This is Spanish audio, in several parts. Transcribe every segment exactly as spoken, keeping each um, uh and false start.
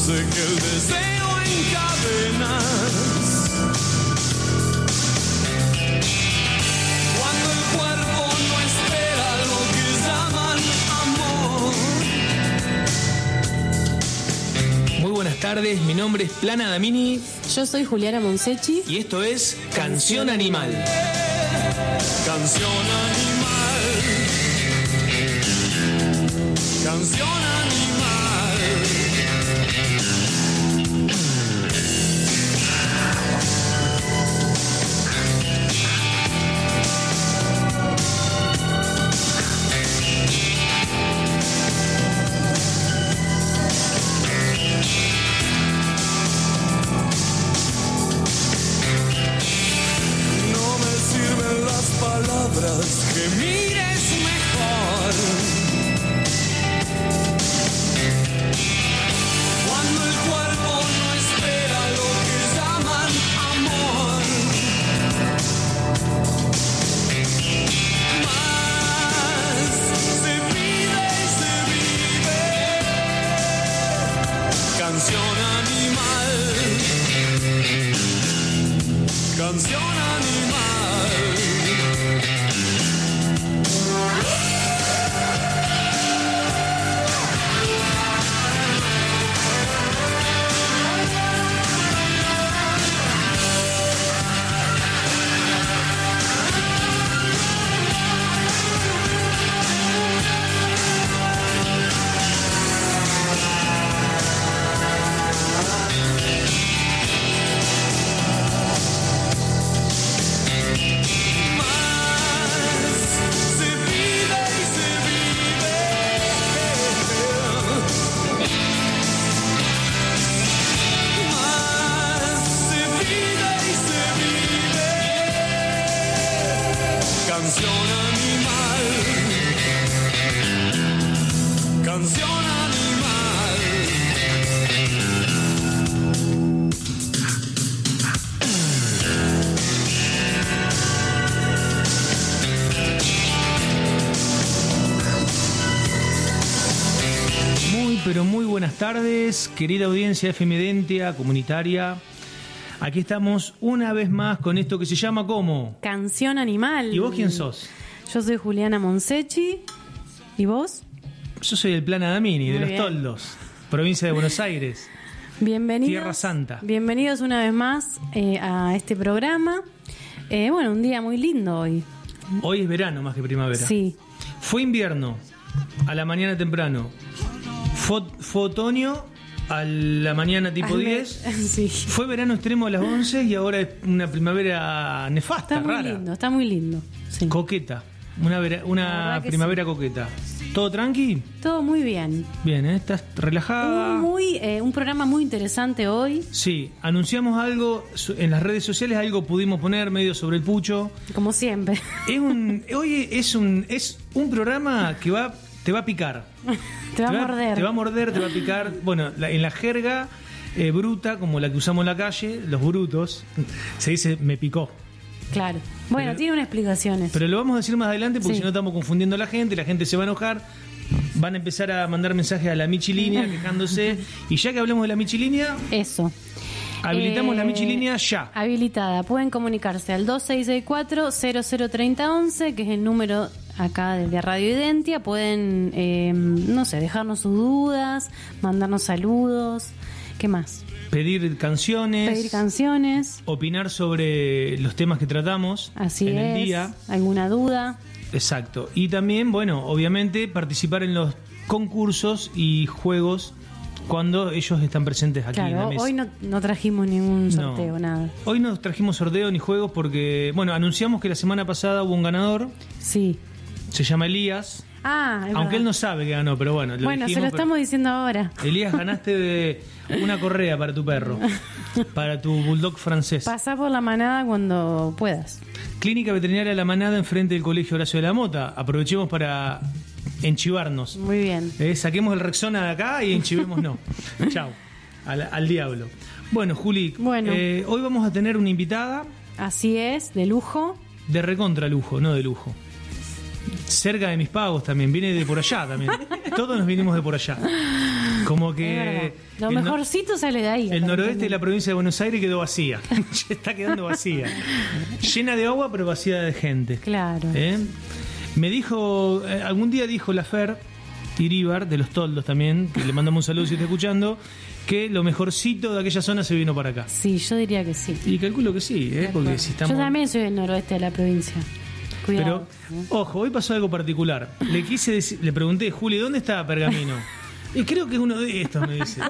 sé que el deseo encadenas. Cuando el cuerpo no espera lo que llaman amor. Muy buenas tardes, mi nombre es Plana Damini. Yo soy Juliana Monsechi. Y esto es Canción Animal. Canción Animal. Canción Animal. Que mires mejor cuando el cuerpo no espera lo que llaman amor. Más se pide y se vive. Canción animal. Canción animal. Pero muy buenas tardes, querida audiencia F M Dentia, comunitaria. Aquí estamos una vez más con esto que se llama ¿cómo? Canción Animal. ¿Y vos quién sos? Yo soy Juliana Monsechi. ¿Y vos? Yo soy el Plana Damini, muy de Los bien. Toldos, provincia de Buenos Aires. Bienvenidos. Tierra Santa. Bienvenidos una vez más eh, a este programa. Eh, bueno, un día muy lindo hoy. Hoy es verano más que primavera. Sí. Fue invierno a la mañana temprano. Fue, fue otoño a la mañana tipo diez. Sí. Fue verano extremo a las once y ahora es una primavera nefasta, está muy rara. lindo, está muy lindo. Sí. Coqueta. Una, vera, una primavera sí. Coqueta. ¿Todo tranqui? Todo muy bien. Bien, ¿eh? ¿Estás relajada? Un, muy, eh, un programa muy interesante hoy. Sí, anunciamos algo en las redes sociales, algo pudimos poner medio sobre el pucho. Como siempre. Es un, hoy es un, es un programa que va, te va a picar. Te va a morder. Te va a morder, te va a picar. Bueno, la, en la jerga eh, bruta, como la que usamos en la calle, los brutos, se dice me picó. Claro. Bueno, pero, tiene una explicación eso. Pero lo vamos a decir más adelante porque sí. si no estamos confundiendo a la gente, la gente se va a enojar. Van a empezar a mandar mensajes a la Michilínea quejándose. Y ya que hablamos de la Michilínea... Eso. Habilitamos eh, la Michilínea ya. Habilitada. Pueden comunicarse al dos seis seis cuatro cero cero tres cero uno uno, que es el número acá de Radio Identia. Pueden, eh, no sé, dejarnos sus dudas, mandarnos saludos. ¿Qué más? Pedir canciones. Pedir canciones. Opinar sobre los temas que tratamos. Así en es. el día. ¿Alguna duda? Exacto. Y también, bueno, obviamente participar en los concursos y juegos cuando ellos están presentes aquí claro, en la mesa. Hoy no, no trajimos ningún sorteo, no. nada. Hoy no trajimos sorteo ni juegos porque, bueno, anunciamos que la semana pasada hubo un ganador. Sí. Se llama Elías. Ah, aunque verdad. Él no sabe que ganó, pero bueno. Lo bueno, dijimos, se lo estamos diciendo ahora. Elías, ganaste de una correa para tu perro, para tu bulldog francés. Pasá por la manada cuando puedas. Clínica Veterinaria La Manada, enfrente del Colegio Horacio de la Mota. Aprovechemos para enchivarnos. Muy bien. Eh, saquemos el Rexona de acá y enchivemos no. Chao. Al, al diablo. Bueno, Juli, bueno. Eh, hoy vamos a tener una invitada. Así es, de lujo. De recontra lujo, no de lujo. Cerca de mis pagos también, viene de por allá también. Todos nos vinimos de por allá. Como Es que verdad. Lo el no- mejorcito sale de ahí. el noroeste de la provincia de Buenos Aires quedó vacía. Ya está quedando vacía. Llena de agua, pero vacía de gente. Claro. ¿Eh? Me dijo, eh, algún día dijo la Fer Iríbar, de los Toldos también, que le mandamos un saludo si está escuchando, que lo mejorcito de aquella zona se vino para acá. Sí, yo diría que sí. Y calculo que sí, ¿eh? Porque si estamos... Yo también soy del noroeste de la provincia. Cuidado. Pero, ojo, hoy pasó algo particular. Le quise decir- le pregunté, Juli, ¿dónde está Pergamino? Y creo que es uno de estos, me dice.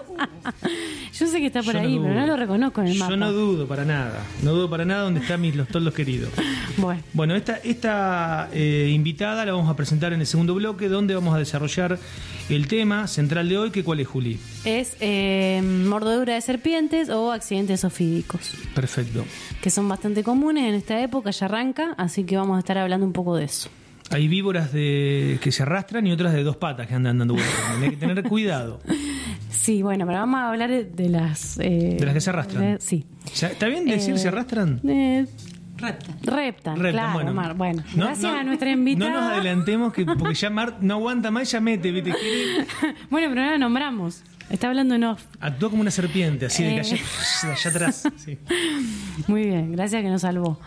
Yo sé que está por Yo ahí, no pero dudo. no lo reconozco en el mapa. Yo no dudo para nada. No dudo para nada dónde están mis los Toldos queridos. Bueno, Bueno, esta, esta eh, invitada la vamos a presentar en el segundo bloque, donde vamos a desarrollar el tema central de hoy, que ¿cuál es, Juli? es eh, mordedura de serpientes o accidentes ofídicos, Perfecto. que son bastante comunes en esta época, ya arranca, así que vamos a estar hablando un poco de eso. Hay víboras de que se arrastran y otras de dos patas que andan dando vueltas. Hay que tener cuidado. Sí, bueno, pero vamos a hablar de las... eh, De las que se arrastran. de- sí. O sea, ¿está bien decir Eh, se arrastran? Eh, Repta. reptan, Reptan, claro, Mar. Bueno, No- gracias no- a nuestra invitada. No nos adelantemos, que, porque ya Mar no aguanta más y ya mete, ¿viste? Quiere- Bueno, pero no la nombramos. Está hablando en off. Actúa como una serpiente, así de Eh. que allá, de allá atrás. Sí. Muy bien, gracias que nos salvó.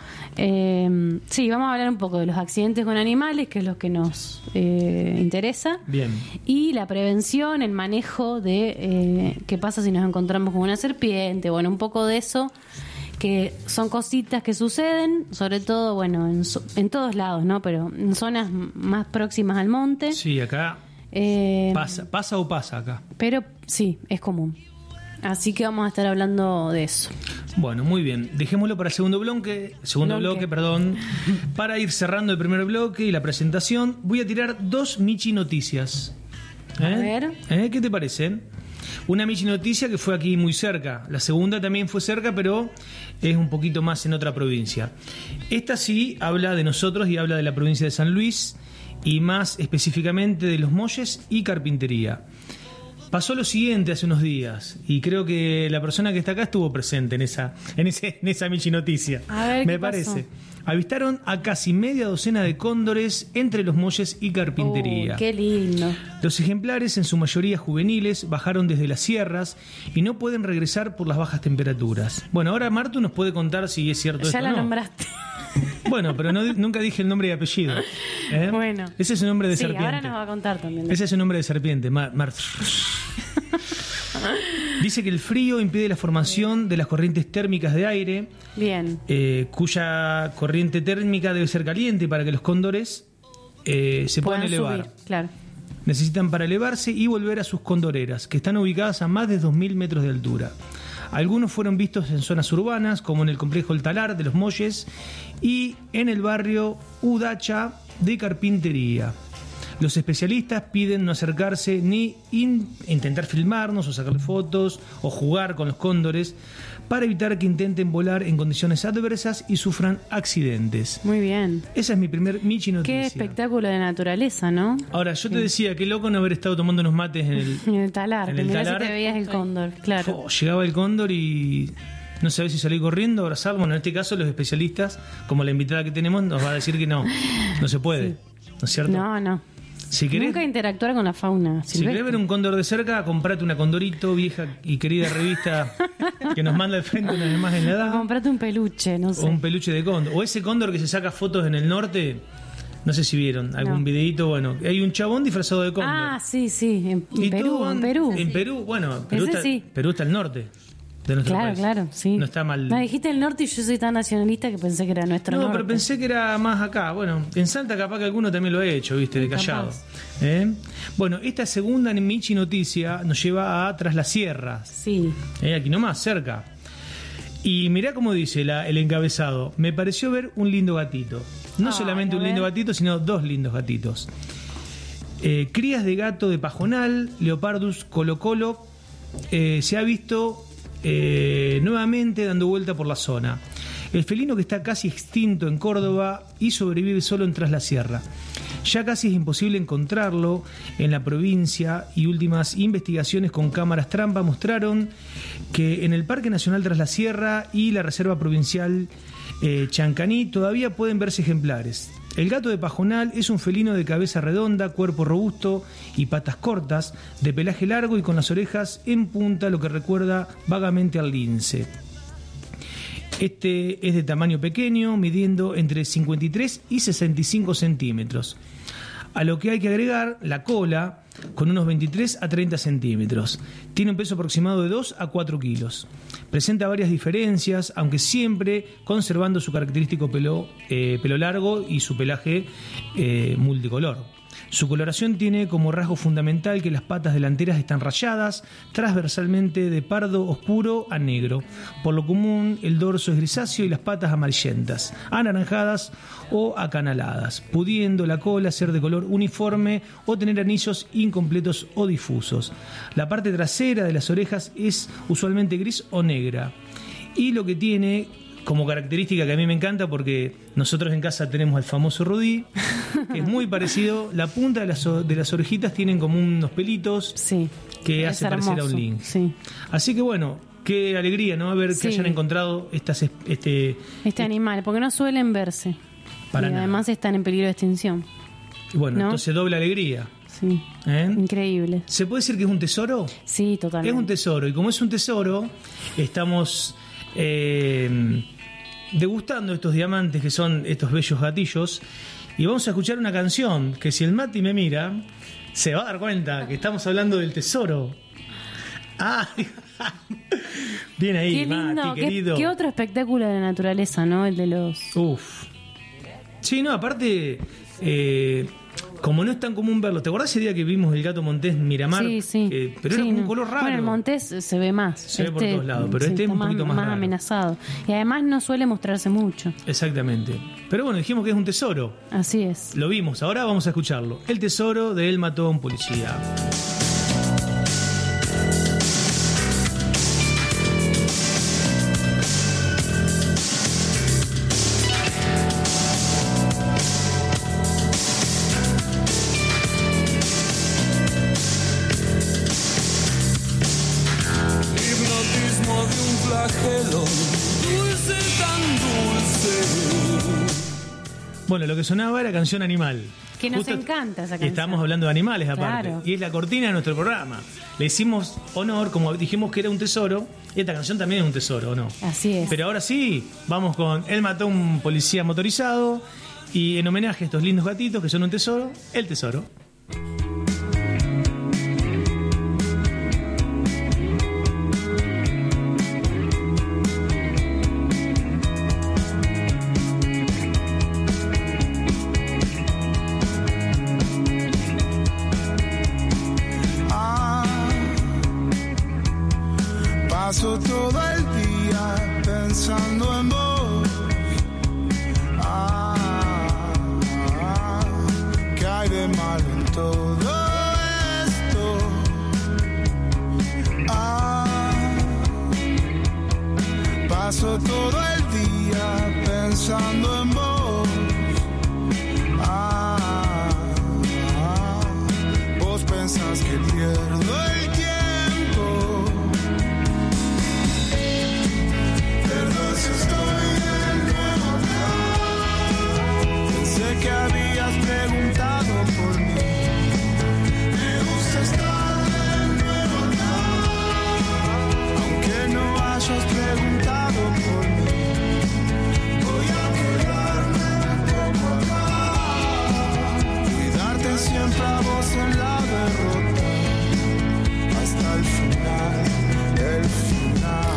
Eh, sí, vamos a hablar un poco de los accidentes con animales, que es lo que nos eh, interesa. Bien. Y la prevención, el manejo de eh, qué pasa si nos encontramos con una serpiente. Bueno, un poco de eso, que son cositas que suceden, sobre todo, bueno, en, zo- en todos lados, ¿no? Pero en zonas m- más próximas al monte. Sí, acá Eh, pasa, pasa o pasa acá. Pero sí, es común. Así que vamos a estar hablando de eso. Bueno, muy bien. Dejémoslo para el segundo bloque, segundo Bloque. bloque, perdón. Para ir cerrando el primer bloque y la presentación, voy a tirar dos Michi noticias. ¿Eh? A ver. ¿Eh? ¿Qué te parece? Una Michi noticia que fue aquí muy cerca. La segunda también fue cerca, pero es un poquito más en otra provincia. Esta sí habla de nosotros y habla de la provincia de San Luis y más específicamente de los Molles y Carpintería. Pasó lo siguiente hace unos días y creo que la persona que está acá estuvo presente en esa en ese en esa Michi noticia. A ver, me ¿qué parece. pasó? Avistaron a casi media docena de cóndores entre los Molles y Carpintería. Uy, qué lindo. Los ejemplares, en su mayoría juveniles, bajaron desde las sierras y no pueden regresar por las bajas temperaturas. Bueno, ahora Martu nos puede contar si es cierto esto Ya o la no. nombraste. Bueno, pero no- nunca dije el nombre y apellido. ¿eh? Bueno. Ese es un nombre de Sí, serpiente. ahora nos va a contar también. de- Ese es un nombre de serpiente. Mar- Mar- Dice que el frío impide la formación de las corrientes térmicas de aire, Bien. eh, cuya corriente térmica debe ser caliente para que los cóndores eh, se puedan Puedan elevar. subir, claro. Necesitan para elevarse y volver a sus condoreras, que están ubicadas a más de dos mil metros de altura. Algunos fueron vistos en zonas urbanas, como en el complejo El Talar de los Molles y en el barrio Udacha de Carpintería. Los especialistas piden no acercarse ni in- intentar filmarnos o sacarle fotos o jugar con los cóndores para evitar que intenten volar en condiciones adversas y sufran accidentes. Muy bien. Esa es mi primer Michi noticia. Qué espectáculo de naturaleza, ¿no? Ahora, yo te decía, qué loco no haber estado tomando unos mates en el... En el talar, En que el mirá talar. si te veías el cóndor, claro. Oh, llegaba el cóndor y no sabés si salir corriendo, abrazarlo. Bueno, en este caso los especialistas, como la invitada que tenemos, nos va a decir que no, no se puede, ¿no es cierto? No, no. Si querés, Nunca interactuar con la fauna si querés silvestre. ver un cóndor de cerca, comprate una Condorito, vieja y querida revista que nos manda al frente una vez más en la edad, Comprate un peluche, no sé. o un peluche de cóndor, o ese cóndor que se saca fotos en el norte. No sé si vieron algún No. videíto, bueno, hay un chabón disfrazado de cóndor. Ah, sí, sí, en, en Y Perú, todo en Perú. En Perú, bueno, Perú Ese está, sí. Perú está al norte de nuestro Claro, país. claro, sí. No está mal. No, dijiste el norte y yo soy tan nacionalista que pensé que era nuestro No, norte. pero pensé que era más acá. Bueno, en Salta capaz que alguno también lo ha hecho, viste, de callado. Capaz. ¿Eh? Bueno, esta segunda Michi noticia nos lleva a Tras las Sierras. Sí. ¿eh? Aquí nomás, cerca. Y mirá cómo dice la- el encabezado. Me pareció ver un lindo gatito. No Ay, solamente a un lindo ver. gatito, sino dos lindos gatitos. Eh, crías de gato de pajonal, Leopardus colocolo, eh, se ha visto eh, nuevamente dando vuelta por la zona. El felino que está casi extinto en Córdoba y sobrevive solo en Tras la Sierra. Ya casi es imposible encontrarlo en la provincia y últimas investigaciones con cámaras trampa mostraron que en el Parque Nacional Tras la Sierra y la Reserva Provincial eh, Chancaní todavía pueden verse ejemplares. El gato de pajonal es un felino de cabeza redonda, cuerpo robusto y patas cortas, de pelaje largo y con las orejas en punta, lo que recuerda vagamente al lince. Este es de tamaño pequeño, midiendo entre cincuenta y tres y sesenta y cinco centímetros. A lo que hay que agregar la cola, con unos veintitrés a treinta centímetros. Tiene un peso aproximado de dos a cuatro kilos. Presenta varias diferencias, aunque siempre conservando su característico pelo, eh, pelo largo y su pelaje eh, multicolor. Su coloración tiene como rasgo fundamental que las patas delanteras están rayadas transversalmente de pardo oscuro a negro. Por lo común, el dorso es grisáceo y las patas amarillentas, anaranjadas o acanaladas, pudiendo la cola ser de color uniforme o tener anillos incompletos o difusos. La parte trasera de las orejas es usualmente gris o negra. Y lo que tiene como característica, que a mí me encanta porque nosotros en casa tenemos al famoso Rudí, que es muy parecido, la punta de las, de las orejitas tienen como unos pelitos, sí, que hace parecer a un lynx. Sí. Así que bueno, qué alegría, ¿no? A ver, sí, que hayan encontrado estas, este, este animal, porque no suelen verse. Para y nada. Además están en peligro de extinción. Y bueno, ¿no? Entonces doble alegría. Sí. ¿Eh? Increíble. ¿Se puede decir que es un tesoro? Sí, totalmente. Es un tesoro, y como es un tesoro, estamos Eh, degustando estos diamantes que son estos bellos gatillos, y vamos a escuchar una canción que si el Mati me mira se va a dar cuenta que estamos hablando del tesoro. Ah, bien ahí, qué lindo, Mati, querido. ¿Qué, qué otro espectáculo de la naturaleza, ¿no? El de los... Uf. Sí, no, aparte, eh, como no es tan común verlo. ¿Te acordás ese día que vimos el gato montés Miramar? Sí, sí. Eh, pero sí, era como no. un color raro. Bueno, el montés se ve más. Se este, ve por todos lados, pero sí, este es un poquito más, más raro. amenazado. Y además no suele mostrarse mucho. Exactamente. Pero bueno, dijimos que es un tesoro. Así es. Lo vimos, ahora vamos a escucharlo. El tesoro de Él mató a un policía. Bueno, lo que sonaba era Canción Animal. Que nos Justo encanta esa canción. Estamos hablando de animales aparte. Claro. Y es la cortina de nuestro programa. Le hicimos honor, como dijimos que era un tesoro. Y esta canción también es un tesoro, ¿o no? Así es. Pero ahora sí, vamos con Él mató a un policía motorizado. Y en homenaje a estos lindos gatitos que son un tesoro, el tesoro. Paso todo el día pensando en vos. Ah, ah, ¿qué hay de malo en todo esto? Ah, paso todo el día pensando en vos. Ah, ah, vos pensás que pierdo el tiempo. Estoy de nuevo acá. Pensé que habías preguntado por mí. Me gusta estar de nuevo acá. Aunque no hayas preguntado por mí, voy a quedarme un poco acá. Cuidarte siempre a vos en la derrota. Hasta el final, el final.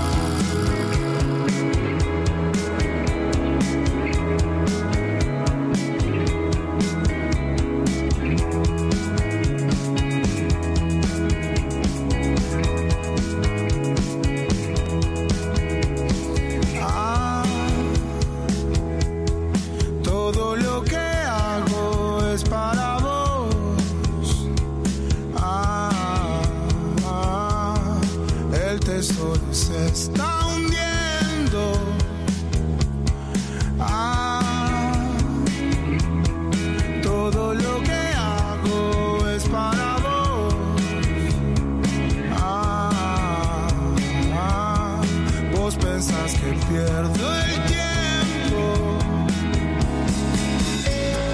Se está hundiendo. Ah, todo lo que hago es para vos. Ah, ah, vos pensás que pierdo el tiempo.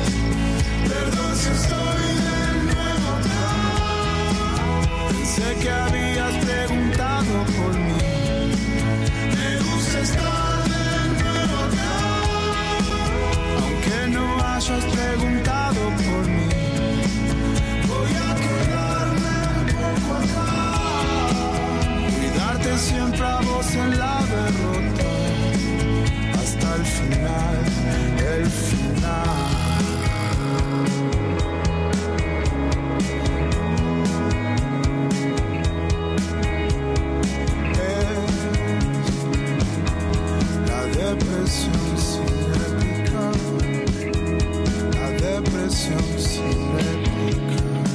a vos en la derrota, hasta el final, el final. Depresión sin réplica, la depresión sin réplica.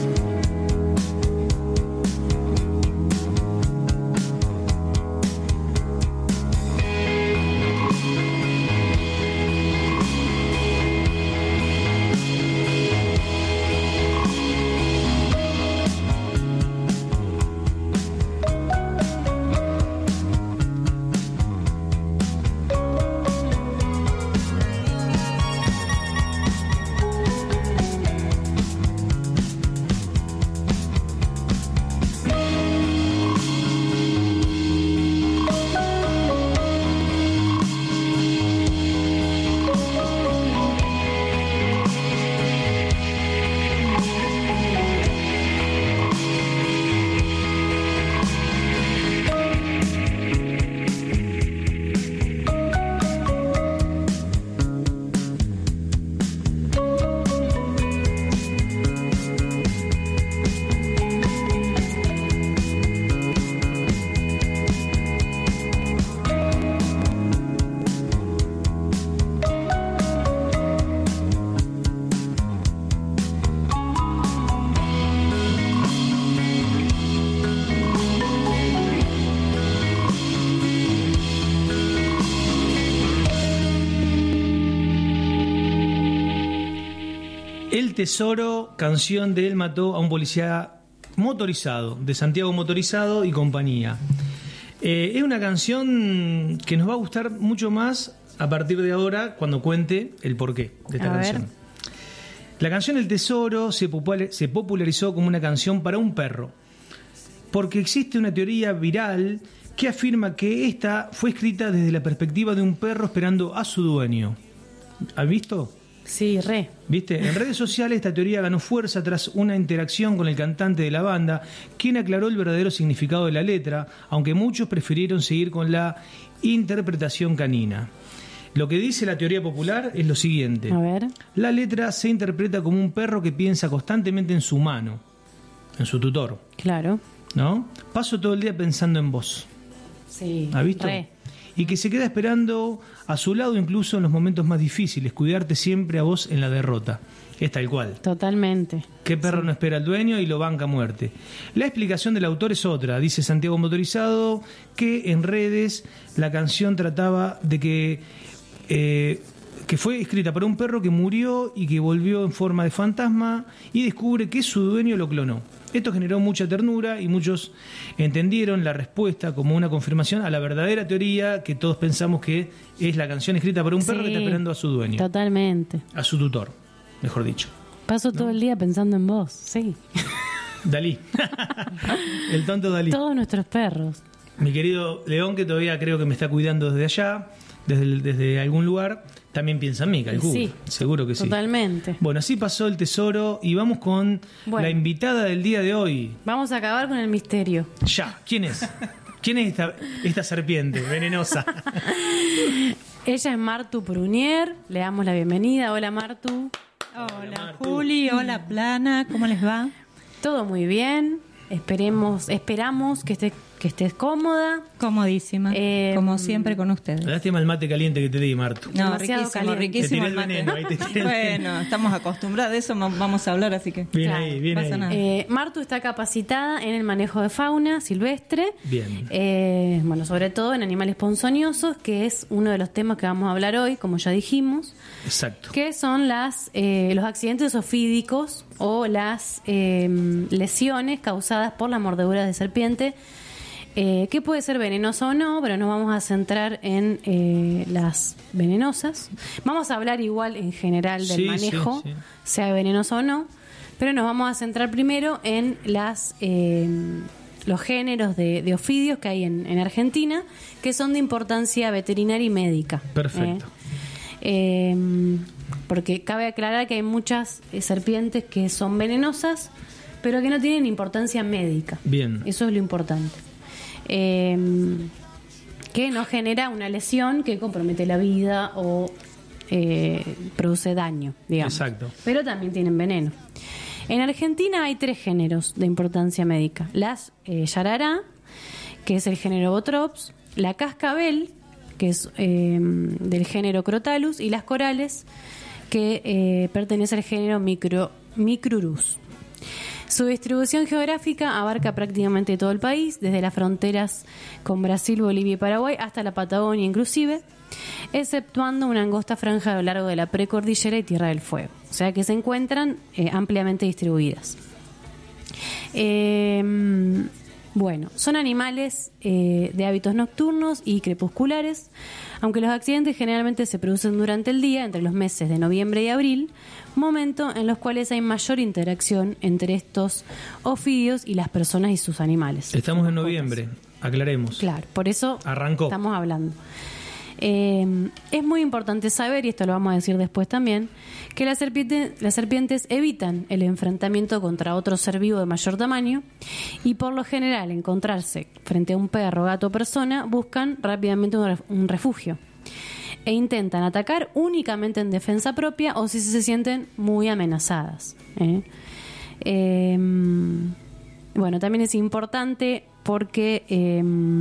El Tesoro, canción de Él mató a un policía motorizado, de Santiago Motorizado y compañía. Eh, es una canción que nos va a gustar mucho más a partir de ahora cuando cuente el porqué de esta A canción. ver. La canción El Tesoro se popula- se popularizó como una canción para un perro, porque existe una teoría viral que afirma que esta fue escrita desde la perspectiva de un perro esperando a su dueño. ¿Has visto? Sí, re. ¿Viste? En redes sociales esta teoría ganó fuerza tras una interacción con el cantante de la banda, quien aclaró el verdadero significado de la letra, aunque muchos prefirieron seguir con la interpretación canina. Lo que dice la teoría popular es lo siguiente. A ver. La letra se interpreta como un perro que piensa constantemente en su mano, en su tutor, Claro. ¿no? Paso todo el día pensando en vos. Sí. ¿Has visto? Re. Y que se queda esperando a su lado incluso en los momentos más difíciles, cuidarte siempre a vos en la derrota. Es tal cual. Totalmente. ¿Qué perro no espera al dueño y lo banca a muerte? La explicación del autor es otra. Dice Santiago Motorizado que en redes la canción trataba de que, eh, que fue escrita para un perro que murió y que volvió en forma de fantasma y descubre que su dueño lo clonó. Esto generó mucha ternura y muchos entendieron la respuesta como una confirmación a la verdadera teoría que todos pensamos que es la canción escrita para un perro Sí. que está esperando a su dueño, Totalmente. a su tutor, mejor dicho. Paso todo el día pensando en vos, sí. Dalí. El tonto Dalí. Todos nuestros perros. Mi querido León, que todavía creo que me está cuidando desde allá, desde, el- desde algún lugar, también piensa en mí, calculo. Sí. Seguro que sí. Totalmente. Bueno, así pasó El Tesoro y vamos con Bueno. la invitada del día de hoy. Vamos a acabar con el misterio. Ya, ¿quién es? ¿Quién es esta, esta serpiente venenosa? Ella es Martu Prunier. Le damos la bienvenida. Hola, Martu. Hola, Martu. Juli, hola Plana, ¿cómo les va? Todo muy bien. Esperemos, esperamos que estés, que estés cómoda. Comodísima, Eh, como siempre con ustedes. Lástima el mate caliente que te di, Martu. No, demasiado riquísimo, caliente. riquísimo Te tiré el el mate. veneno, ahí te tiré el Bueno, estamos acostumbrados a eso, ma- vamos a hablar, así que... Bien Claro, ahí, bien pasa ahí. nada. Eh, Martu está capacitada en el manejo de fauna silvestre. Bien. Eh, bueno, sobre todo en animales ponzoñosos, que es uno de los temas que vamos a hablar hoy, como ya dijimos, Exacto. que son las eh, los accidentes ofídicos o las eh, lesiones causadas por la mordedura de serpiente, eh, que puede ser venenosa o no, pero nos vamos a centrar en eh, las venenosas. Vamos a hablar igual en general del Sí, manejo, sí, sí. sea venenoso o no, pero nos vamos a centrar primero en las eh, los géneros de, de ofidios que hay en, en Argentina, que son de importancia veterinaria y médica. Perfecto. ¿eh? Eh, porque cabe aclarar que hay muchas eh, serpientes que son venenosas, pero que no tienen importancia médica. Bien. Eso es lo importante. Eh, que no genera una lesión que compromete la vida o eh, produce daño, digamos. Exacto. Pero también tienen veneno. En Argentina hay tres géneros de importancia médica. Las eh, yarará, que es el género Botrops, la cascabel, que es eh, del género Crotalus, y las corales, que eh, pertenece al género Micro, Micrurus. Su distribución geográfica abarca prácticamente todo el país, desde las fronteras con Brasil, Bolivia y Paraguay hasta la Patagonia inclusive, exceptuando una angosta franja a lo largo de la precordillera y Tierra del Fuego. O sea que se encuentran eh, ampliamente distribuidas. Eh, bueno, son animales eh, de hábitos nocturnos y crepusculares, aunque los accidentes generalmente se producen durante el día, entre los meses de noviembre y abril, momento en los cuales hay mayor interacción entre estos ofidios y las personas y sus animales. Estamos en noviembre, aclaremos. Claro, por eso Arrancó. estamos hablando. Eh, es muy importante saber, y esto lo vamos a decir después también, que las serpientes, las serpientes evitan el enfrentamiento contra otro ser vivo de mayor tamaño y por lo general encontrarse frente a un perro, gato o persona buscan rápidamente un, ref, un refugio e intentan atacar únicamente en defensa propia o si se sienten muy amenazadas. ¿eh? Eh, bueno, también es importante porque eh,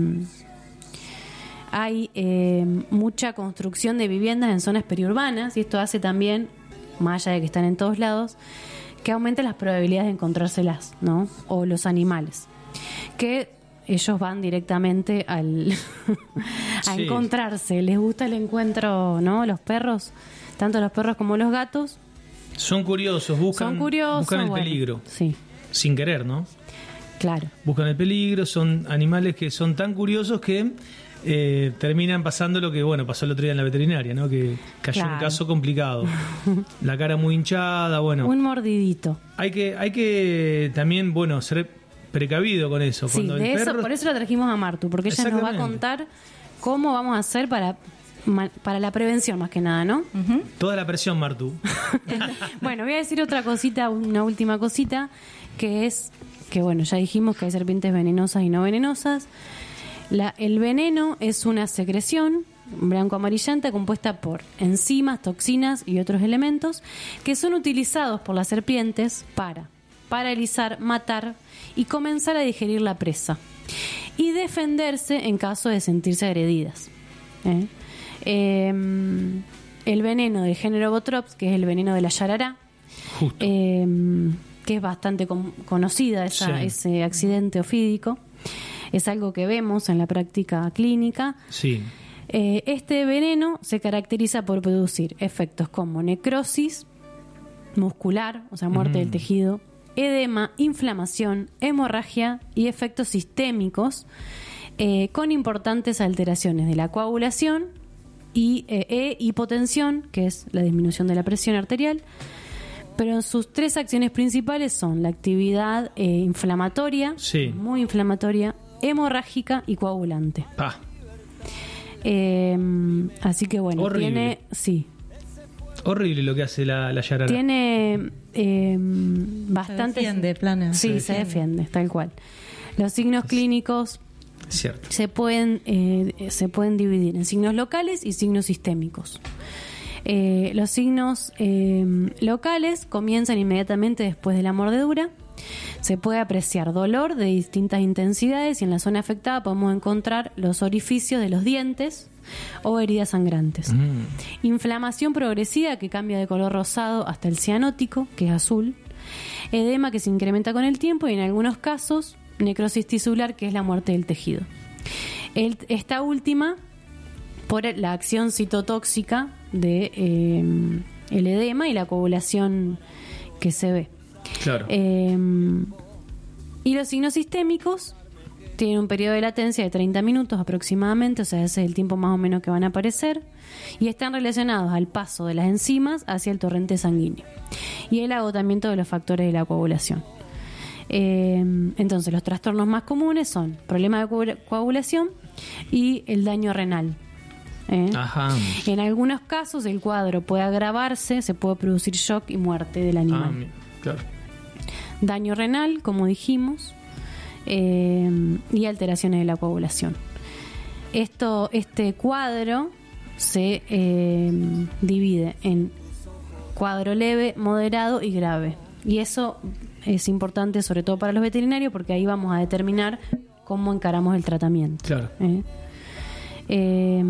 hay eh, mucha construcción de viviendas en zonas periurbanas y esto hace también, más allá de que están en todos lados, que aumenten las probabilidades de encontrárselas, ¿no? O los animales, que ellos van directamente al a Sí. encontrarse. Les gusta el encuentro, ¿no? Los perros, tanto los perros como los gatos, Son curiosos, buscan, son curiosos. buscan el bueno, peligro. Sí, Sin querer, ¿no? claro. Buscan el peligro, son animales que son tan curiosos que eh, terminan pasando lo que, bueno, pasó el otro día en la veterinaria, ¿no? Que cayó Claro. un caso complicado. La cara muy hinchada, bueno. Un mordidito. Hay que, hay que también, bueno, ser precavido con eso. Sí, Cuando de el eso, perro... por eso la trajimos a Martu, porque ella nos va a Exactamente. contar cómo vamos a hacer para, ma- para la prevención más que nada, ¿no? Toda la presión, Martu. Bueno, voy a decir otra cosita, una última cosita, que es que, bueno, ya dijimos que hay serpientes venenosas y no venenosas. La, el veneno es una secreción blanco-amarillenta compuesta por enzimas, toxinas y otros elementos que son utilizados por las serpientes para paralizar, matar y comenzar a digerir la presa y defenderse en caso de sentirse agredidas. ¿eh? Eh, el veneno del género Botrops, que es el veneno de la yarará, Justo. eh, que es bastante con- conocida esa, Sí. ese accidente ofídico, es algo que vemos en la práctica clínica. Sí. Eh, este veneno se caracteriza por producir efectos como necrosis muscular, o sea, muerte Mm. del tejido, edema, inflamación, hemorragia y efectos sistémicos eh, con importantes alteraciones de la coagulación y eh, e hipotensión, que es la disminución de la presión arterial. Pero sus tres acciones principales son la actividad eh, inflamatoria, Sí. muy inflamatoria, hemorrágica y coagulante. Pa. Eh, así que bueno, Horrible. tiene, sí, Horrible lo que hace la, la yarará. tiene eh, Se bastantes. defiende, plana. Sí, se defiende, tal cual. Los signos clínicos Cierto. se pueden eh, se pueden dividir en signos locales y signos sistémicos. Eh, los signos eh, locales comienzan inmediatamente después de la mordedura. Se puede apreciar dolor de distintas intensidades y en la zona afectada podemos encontrar los orificios de los dientes o heridas sangrantes. Mm. Inflamación progresiva que cambia de color rosado hasta el cianótico, que es azul. Edema que se incrementa con el tiempo y en algunos casos necrosis tisular, que es la muerte del tejido. El- esta última por la acción citotóxica de eh, el edema y la coagulación que se ve. Claro. Eh, y los signos sistémicos tienen un periodo de latencia de treinta minutos aproximadamente, o sea, ese es el tiempo más o menos que van a aparecer, y están relacionados al paso de las enzimas hacia el torrente sanguíneo y el agotamiento de los factores de la coagulación. Eh, entonces, los trastornos más comunes son problemas de coagula- coagulación y el daño renal. ¿eh? Ajá. En algunos casos el cuadro puede agravarse, se puede producir shock y muerte del Ah, animal. mi- claro. Daño renal, como dijimos, eh, y alteraciones de la coagulación. esto, este cuadro se eh, divide en cuadro leve, moderado y grave. Y eso es importante sobre todo para los veterinarios porque ahí vamos a determinar cómo encaramos el tratamiento. Claro. ¿Eh? Eh,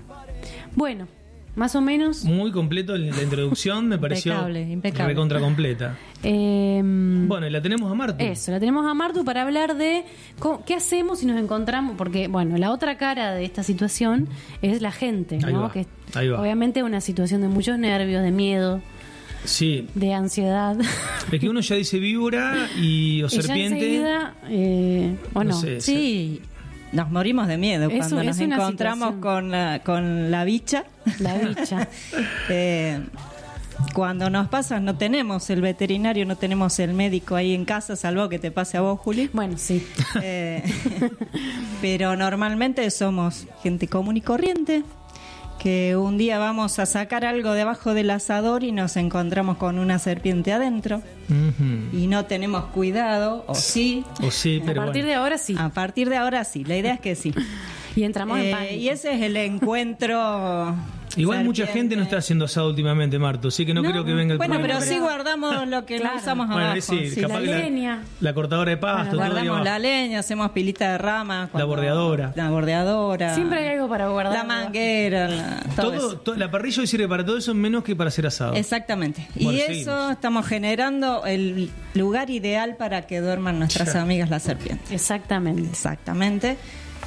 bueno, más o menos. Muy completo la introducción, me pareció Impecable, impecable. recontra completa. Eh, Bueno, y la tenemos a Martu. Eso, la tenemos a Martu para hablar de cómo- qué hacemos si nos encontramos, porque bueno, la otra cara de esta situación es la gente, Ahí ¿no? va, Que ahí va. obviamente es una situación de muchos nervios, de miedo, Sí, de ansiedad. es que uno ya dice víbora y o Y ya serpiente. enseguida, eh, o no. No sé. Sí, nos morimos de miedo Es cuando un- nos es una encontramos situación. con la, con la bicha. La bicha. Eh, cuando nos pasa, no tenemos el veterinario, no tenemos el médico ahí en casa, salvo que te pase a vos, Juli. Bueno, sí. Eh, pero normalmente somos gente común y corriente, que un día vamos a sacar algo debajo del asador y nos encontramos con una serpiente adentro Ujú. y no tenemos cuidado, o sí. O sí, A pero partir bueno. de ahora sí. A partir de ahora sí, la idea es que sí. Y entramos en Eh, pánico. y ese es el encuentro. Igual mucha serpiente. gente no está haciendo asado últimamente, Martu, así que no, No, creo que venga el Bueno, problema. pero sí guardamos lo que Claro. no usamos Bueno, abajo. sí, sí. capaz la que la, leña. la cortadora de pasto, todo ahí Guardamos abajo. la leña, hacemos pilita de rama. cuando- bordeadora. La bordeadora. Siempre hay algo para guardar. La manguera. La, todo Todo, eso. to- la parrilla hoy sirve para todo eso menos que para hacer asado. Exactamente. Bueno, y seguimos. eso estamos generando el lugar ideal para que duerman nuestras Ya. amigas las serpientes. Exactamente. Exactamente.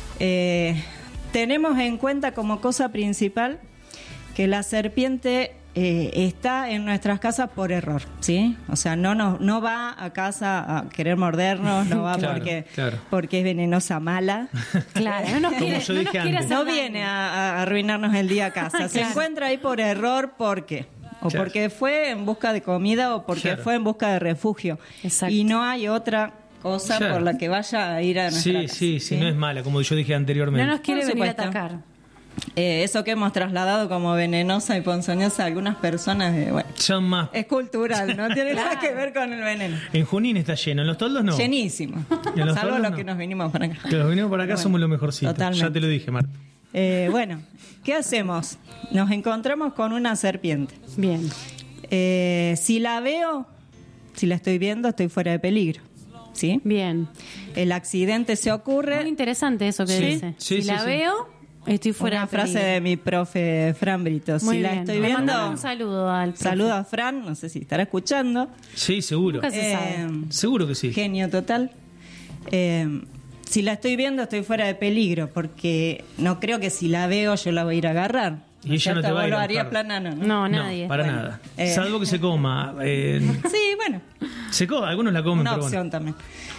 Eh, tenemos en cuenta como cosa principal que la serpiente eh, está en nuestras casas por error, ¿sí? O sea, no nos, no va a casa a querer mordernos, no va Claro, porque, claro. porque es venenosa mala. Claro, no nos Como quiere, yo no dije nos quiere antes. hacer No daño. viene a, a arruinarnos el día a casa. Se Claro. encuentra ahí por error, ¿por qué? O Claro. porque fue en busca de comida o porque Claro. fue en busca de refugio. Exacto. Y no hay otra cosa Claro. por la que vaya a ir a nuestra Sí, casa. sí, sí, no es mala, como yo dije anteriormente. No nos quiere Por venir a supuesto. atacar. Eh, eso que hemos trasladado como venenosa y ponzoñosa a algunas personas, eh, bueno, Son más. es cultural, no tiene nada que ver con el veneno. En Junín está lleno, en los toldos no. Llenísimo. ¿Y en los Salvo pueblos los no? que nos vinimos para acá. Que los vinimos por acá Bueno, somos lo mejorcito. totalmente. Ya te lo dije, Marta. Eh, bueno, ¿qué hacemos? Nos encontramos con una serpiente. Bien. Eh, si la veo, si la estoy viendo, estoy fuera de peligro. ¿Sí? Bien. El accidente se ocurre. Muy interesante eso que Sí, dice. sí, si sí, la sí. veo, estoy fuera Una de frase peligro. de mi profe Fran Brito. Muy si la bien. estoy Le viendo, mandamos un saludo al profe. saludo a Fran, no sé si estará escuchando. Sí, seguro. Nunca se sabe. Seguro que sí. Genio total. Eh, si la estoy viendo, estoy fuera de peligro, porque no creo que si la veo yo la voy a ir a agarrar. Y ella no te cierto? va a Vos ir lo a haría buscar. plana, no, ¿no? No, nadie. No, para Bueno, nada. eh. Salvo que se coma. eh, Sí, bueno, se coma, algunos la comen, una pero opción bueno. también.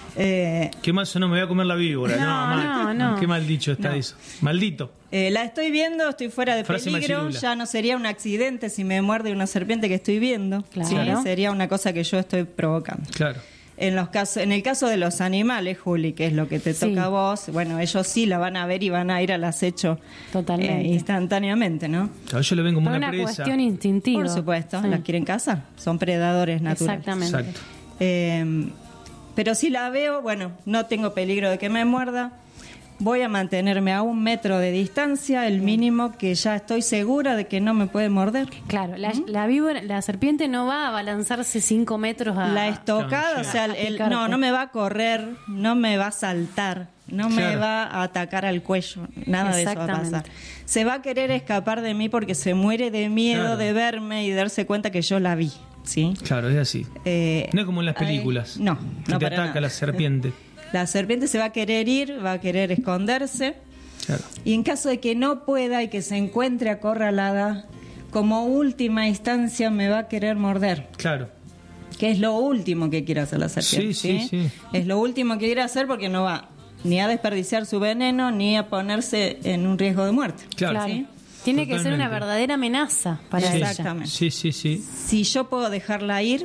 Eh, Qué mal sonó, me voy a comer la víbora. No, No, mal. no, no. Qué mal dicho está No. eso. Maldito. eh, la estoy viendo, estoy fuera de Frase peligro, machirula. ya no sería un accidente si me muerde una serpiente que estoy viendo. Claro. ¿sí? Sería una cosa que yo estoy provocando. Claro. En los casos, en el caso de los animales, Juli, que es lo que te Sí. toca a vos, bueno, ellos sí la van a ver y van a ir al acecho Totalmente. eh, instantáneamente, ¿no? Claro, yo lo ven como Por una, una presa. cuestión instintiva. Por supuesto, Sí. las quieren cazar, son predadores naturales. Exactamente. Exacto. Eh, pero si la veo, bueno, no tengo peligro de que me muerda. Voy a mantenerme a un metro de distancia, el mínimo que ya estoy segura de que no me puede morder. Claro, la, la víbora, la serpiente no va a balanzarse cinco metros a... La estocada, Claro, o sea, a el- picarte. no, no me va a correr, no me va a saltar, no me Claro. va a atacar al cuello, nada de eso va a pasar. Exactamente. Se va a querer escapar de mí porque se muere de miedo Claro. de verme y darse cuenta que yo la vi, ¿sí? Claro, es así. Eh, No es como en las ahí- películas. no, Que no te para ataca nada. la serpiente. La serpiente se va a querer ir, va a querer esconderse. Claro. Y en caso de que no pueda y que se encuentre acorralada, como última instancia me va a querer morder, Claro. que es lo último que quiere hacer la serpiente. Sí, sí, sí. Es lo último que quiere hacer porque no va ni a desperdiciar su veneno ni a ponerse en un riesgo de muerte. Claro. Claro. ¿Sí? Tiene que ser una Totalmente. verdadera amenaza para Sí. ella. Exactamente. Sí, sí, sí. Si yo puedo dejarla ir,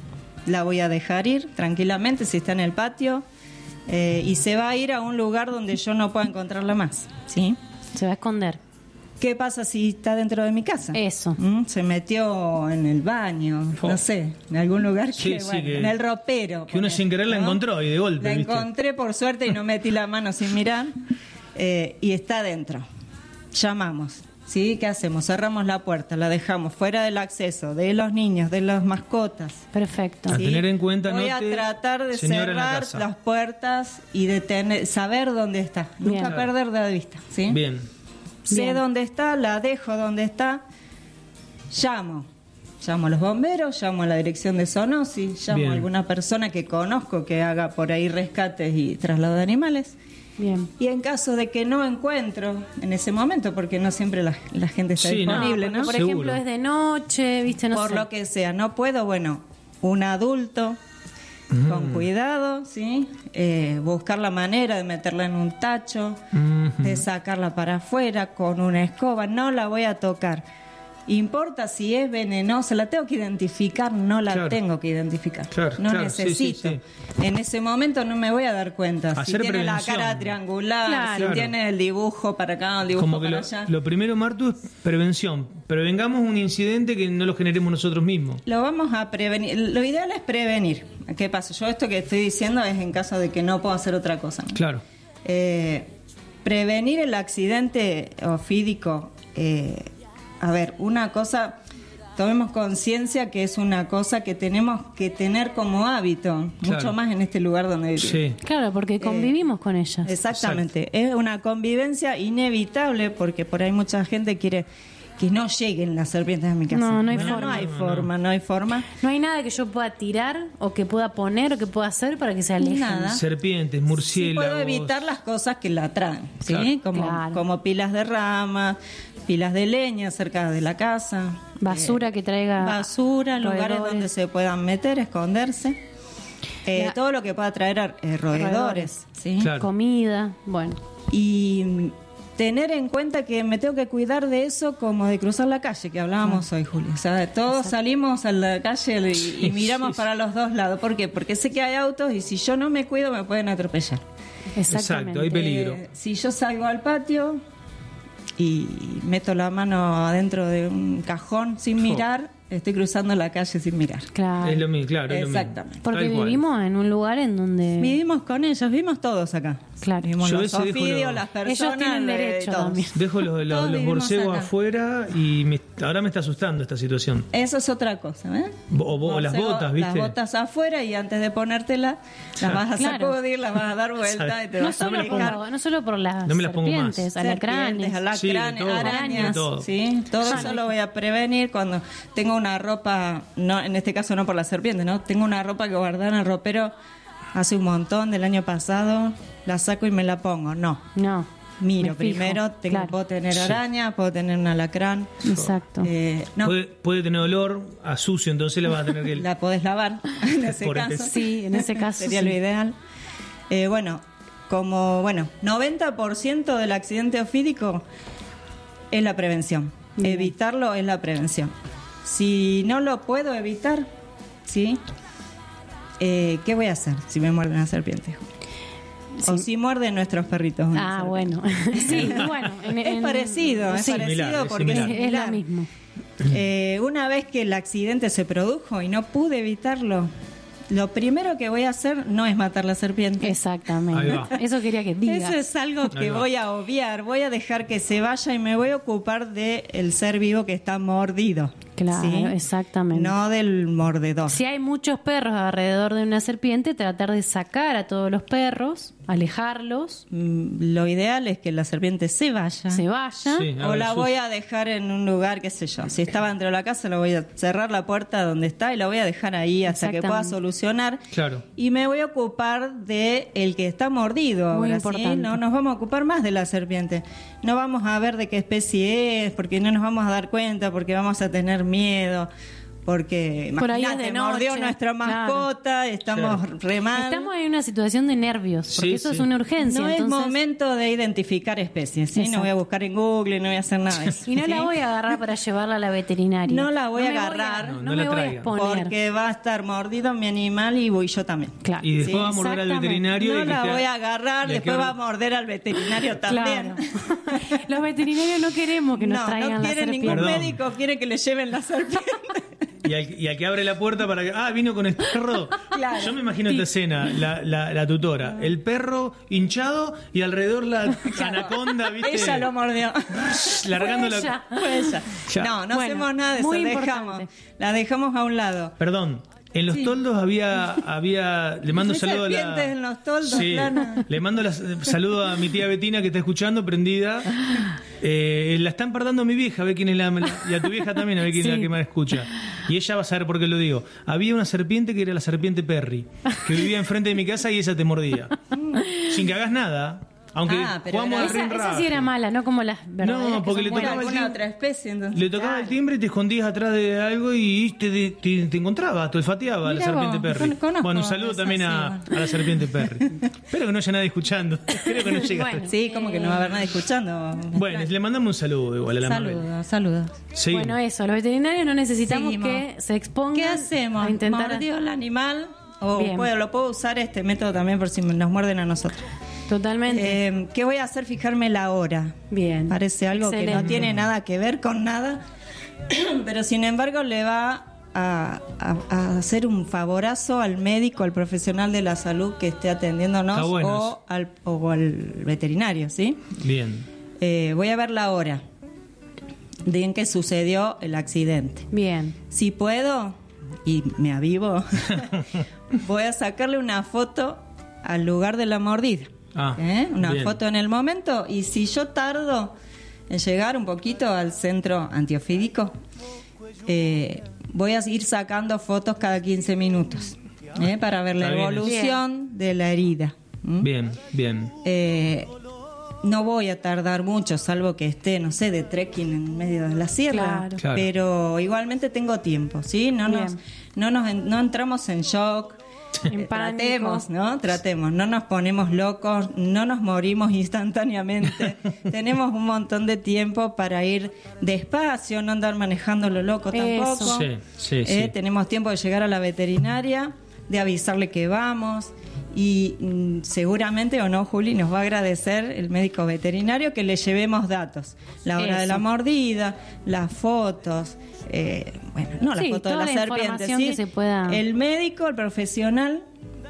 la voy a dejar ir tranquilamente si está en el patio eh, y se va a ir a un lugar donde yo no pueda encontrarla más. ¿Sí? Se va a esconder. ¿Qué pasa si está dentro de mi casa? Eso. ¿Mm? Se metió en el baño, Oh. no sé, en algún lugar Sí, que, sí, bueno, que- en el ropero. que uno sin querer la encontró y de golpe, La ¿viste? encontré por suerte y no metí la mano sin mirar. eh, y está adentro. Llamamos. ¿Sí? ¿Qué hacemos? Cerramos la puerta, la dejamos fuera del acceso de los niños, de las mascotas. Perfecto. A ¿Sí? tener en cuenta, Voy note, a tratar de señora en la cerrar casa. las puertas y de tener, saber dónde está. Bien. Nunca perder de vista. ¿Sí? Bien. Sé Bien. dónde está, la dejo donde está, llamo. Llamo a los bomberos, llamo a la dirección de zoonosis, llamo Bien. a alguna persona que conozco que haga por ahí rescates y traslado de animales. Bien. Y en caso de que no encuentro en ese momento, porque no siempre la, la gente está Sí, no. disponible, porque, ¿no? por Seguro. ejemplo, es de noche, ¿viste? No por sé. lo que sea, no puedo, bueno, un adulto Mm. con cuidado, ¿sí? Eh, buscar la manera de meterla en un tacho, Ujú. de sacarla para afuera con una escoba, no la voy a tocar. Importa si es venenosa, la tengo que identificar, no la Claro. tengo que identificar. Claro, no claro, sí, necesito. sí, En ese momento no me voy a dar cuenta. Hacer si tiene la prevención. cara triangular, Claro. si Claro. tiene el dibujo para acá, el dibujo Como que para lo, allá. lo primero, Martu, es prevención. Prevengamos un incidente que no lo generemos nosotros mismos. Lo vamos a prevenir. Lo ideal es prevenir. ¿Qué pasa? Yo esto que estoy diciendo es en caso de que no puedo hacer otra cosa, ¿no? Claro. Eh, prevenir el accidente ofídico. eh, a ver, una cosa, tomemos conciencia que es una cosa que tenemos que tener como hábito, Claro. mucho más en este lugar donde vivimos. Sí. Claro, porque convivimos con ella. Exactamente, es una convivencia inevitable porque por ahí mucha gente quiere que no lleguen las serpientes a mi casa. No, no hay Bueno, forma. No hay No, no. forma, no hay forma. No hay nada que yo pueda tirar o que pueda poner o que pueda hacer para que se alejen. Nada. Serpientes, Sí murciélagos. puedo evitar las cosas que la atraen, ¿sí? Claro. Como, Claro. como pilas de ramas, pilas de leña cerca de la casa. Basura que traiga. Basura, lugares roedores. donde se puedan meter, esconderse. Eh, La- todo lo que pueda traer eh, roedores, Roedores. ¿sí? Claro. Comida. Bueno. Y mm, tener en cuenta que me tengo que cuidar de eso como de cruzar la calle, que hablábamos hoy, Julio. O sea, todos salimos a la calle y, y miramos sí, sí. para los dos lados. ¿Por qué? Porque sé que hay autos y si yo no me cuido me pueden atropellar. Exactamente. Exacto, hay peligro. Eh, si yo salgo al patio y meto la mano adentro de un cajón sin Jo. mirar, estoy cruzando la calle sin mirar. Claro. Es lo mismo, claro. es lo mismo. Exactamente. Porque Tal cual. vivimos en un lugar en donde. Vivimos con ellos, vivimos todos acá. Claro. Vivimos Yo a los veces dejo ofidios, los- las personas. Ellos tienen eh, derecho todos. también. Dejo los, los, Todos los vivimos borcegos acá. afuera y me- ahora me está asustando esta situación. Eso es otra cosa, ¿eh? O, o las Borcego, botas, ¿viste? Las botas afuera y antes de ponértelas, las vas a Claro. sacudir, las vas a dar vuelta y te No vas a solo, aplicar. por, no solo por las No me las pongo más. serpientes, alacranes. Serpientes, Sí, de alacranes, todo, arañas, de todo. ¿sí? Todo Ah, eso no. lo voy a prevenir cuando tengo una ropa, no, en este caso no por la serpiente, ¿no? Tengo una ropa que guardé en el ropero hace un montón del año pasado, la saco y me la pongo. No, No. miro me fijo, primero, tengo, claro. puedo tener Sí. araña, puedo tener un alacrán. Exacto. Eh, no, Puede, puede tener olor a sucio, entonces la vas a tener que... la podés lavar en ese Por caso. empezar. Sí, en ese caso. Sería sí. lo ideal. Eh, bueno, como bueno, noventa por ciento del accidente ofídico es la prevención. Bien. Evitarlo es la prevención. Si no lo puedo evitar, ¿sí? Eh, ¿Qué voy a hacer si me muerde una serpiente? O si muerden nuestros perritos. una Ah, serpiente. bueno. Sí, bueno. en- Es en- parecido, es sí, parecido Similar, es porque similar. Es, es lo mismo. Eh, una vez que el accidente se produjo y no pude evitarlo, lo primero que voy a hacer no es matar la serpiente. Exactamente. Ahí va. Eso quería que digas. Eso es algo Ahí que va. voy a obviar. Voy a dejar que se vaya y me voy a ocupar del el ser vivo que está mordido. Claro, ¿sí? exactamente. No del mordedor. Si hay muchos perros alrededor de una serpiente, tratar de sacar a todos los perros, alejarlos, Mm, Lo ideal es que la serpiente se vaya. se vayan. Sí, a O ver, la sus- voy a dejar en un lugar, qué sé yo. Si estaba dentro de la casa, la voy a cerrar la puerta donde está y la voy a dejar ahí hasta que pueda Exactamente. solucionar. Claro. Y me voy a ocupar de el que está mordido. Muy Ahora sí, importante. no nos vamos a ocupar más de la serpiente. No vamos a ver de qué especie es, porque no nos vamos a dar cuenta, porque vamos a tener miedo. Porque Por ahí es imagínate, de mordió noche, nuestra claro. mascota, estamos Claro. re mal. Estamos en una situación de nervios, porque Sí, eso sí. es una urgencia. No es entonces- momento de identificar especies, ¿sí? Exacto. No voy a buscar en Google, no voy a hacer nada de eso. Y no ¿sí? la voy a agarrar para llevarla a la veterinaria. No la voy a me agarrar. no No, no me la voy a traigan. exponer. Porque va a estar mordido mi animal y voy yo también. Claro. Y después Sí, va a morder al exactamente. veterinario. No y que la te- voy a agarrar, y hay que después va a hablar- morder al veterinario también. Claro. Los veterinarios no queremos que nos no, traigan no la quiere serpiente. ningún Perdón. médico quiere que le lleven la serpiente. y, al, y al que abre la puerta para que... Ah, vino con el perro. Claro. Yo me imagino esta escena, la, la, la tutora. El perro hinchado y alrededor la anaconda, ¿viste? Ella lo mordió. Largando Fue la... ella. Fue ella. Ya. No, no Bueno, hacemos nada de eso. muy Dejamos, importante. la dejamos a un lado. Perdón. En los toldos había, había, le mando Hay saludo a la, serpientes en los toldos, sí, Lana. le mando la, saludo a mi tía Betina que está escuchando, prendida. Eh, la está empardando a mi vieja, a ver quién es la, y a tu vieja también, a ver quién Sí. es la que más escucha. Y ella va a saber por qué lo digo. Había una serpiente que era la serpiente Perry, que vivía enfrente de mi casa y esa te mordía, sin que hagas nada. Aunque Ah, pero jugamos era- al Esa, ring esa sí raje. era mala, no como las verdaderas. No, que porque son le buenas. tocaba el Alguna tim- otra especie, entonces. Le tocaba el timbre y te escondías atrás de algo y te, te, te encontraba, te olfateaba Mira la serpiente vos, Perry. con- conozco Bueno, un saludo esa, también sí, a, bueno. a la serpiente Perry. Espero que no haya nadie escuchando. Creo que no llega. Bueno. Sí, como que no va a haber nadie escuchando. Bueno, le mandamos un saludo igual a la Mabel. Saludos, saludos. Sí. Bueno, eso, los veterinarios no necesitamos Seguimos. que se expongan ¿Qué hacemos? a intentar... ¿Mordió el animal? O Bien. puedo, lo puedo usar este método también por si nos muerden a nosotros. Totalmente. Eh, ¿Qué voy a hacer? Fijarme la hora. Bien. Parece algo que Excelente. no tiene nada que ver con nada, pero sin embargo le va a, a- a hacer un favorazo al médico, al profesional de la salud que esté atendiéndonos Está bueno o al, o al veterinario, ¿sí? Bien. Eh, voy a ver la hora de en que sucedió el accidente. Bien. Si puedo, y me avivo, voy a sacarle una foto al lugar de la mordida. Ah, ¿Eh? Una bien. foto en el momento. Y si yo tardo en llegar un poquito al centro antiofídico, eh, voy a ir sacando fotos cada quince minutos ¿eh? para ver la Está bien eso. evolución de la herida. ¿Mm? Bien, bien. Eh, no voy a tardar mucho, salvo que esté, no sé, de trekking en medio de la sierra. Claro. Claro. Pero igualmente tengo tiempo, ¿sí? No Bien. nos, no nos en- no entramos en shock. En Eh, pánico. Tratemos, ¿no? Tratemos. No nos ponemos locos, no nos morimos instantáneamente. Tenemos un montón de tiempo para ir despacio, no andar manejando lo loco Eso. tampoco. Sí, sí, Eh, sí. Tenemos tiempo de llegar a la veterinaria, de avisarle que vamos. Y mm, seguramente, o no, Juli, nos va a agradecer el médico veterinario que le llevemos datos. La hora de Eso. la mordida, las fotos, eh, bueno, no la Sí, foto de toda la la serpiente, información ¿sí? que se pueda- El médico, el profesional,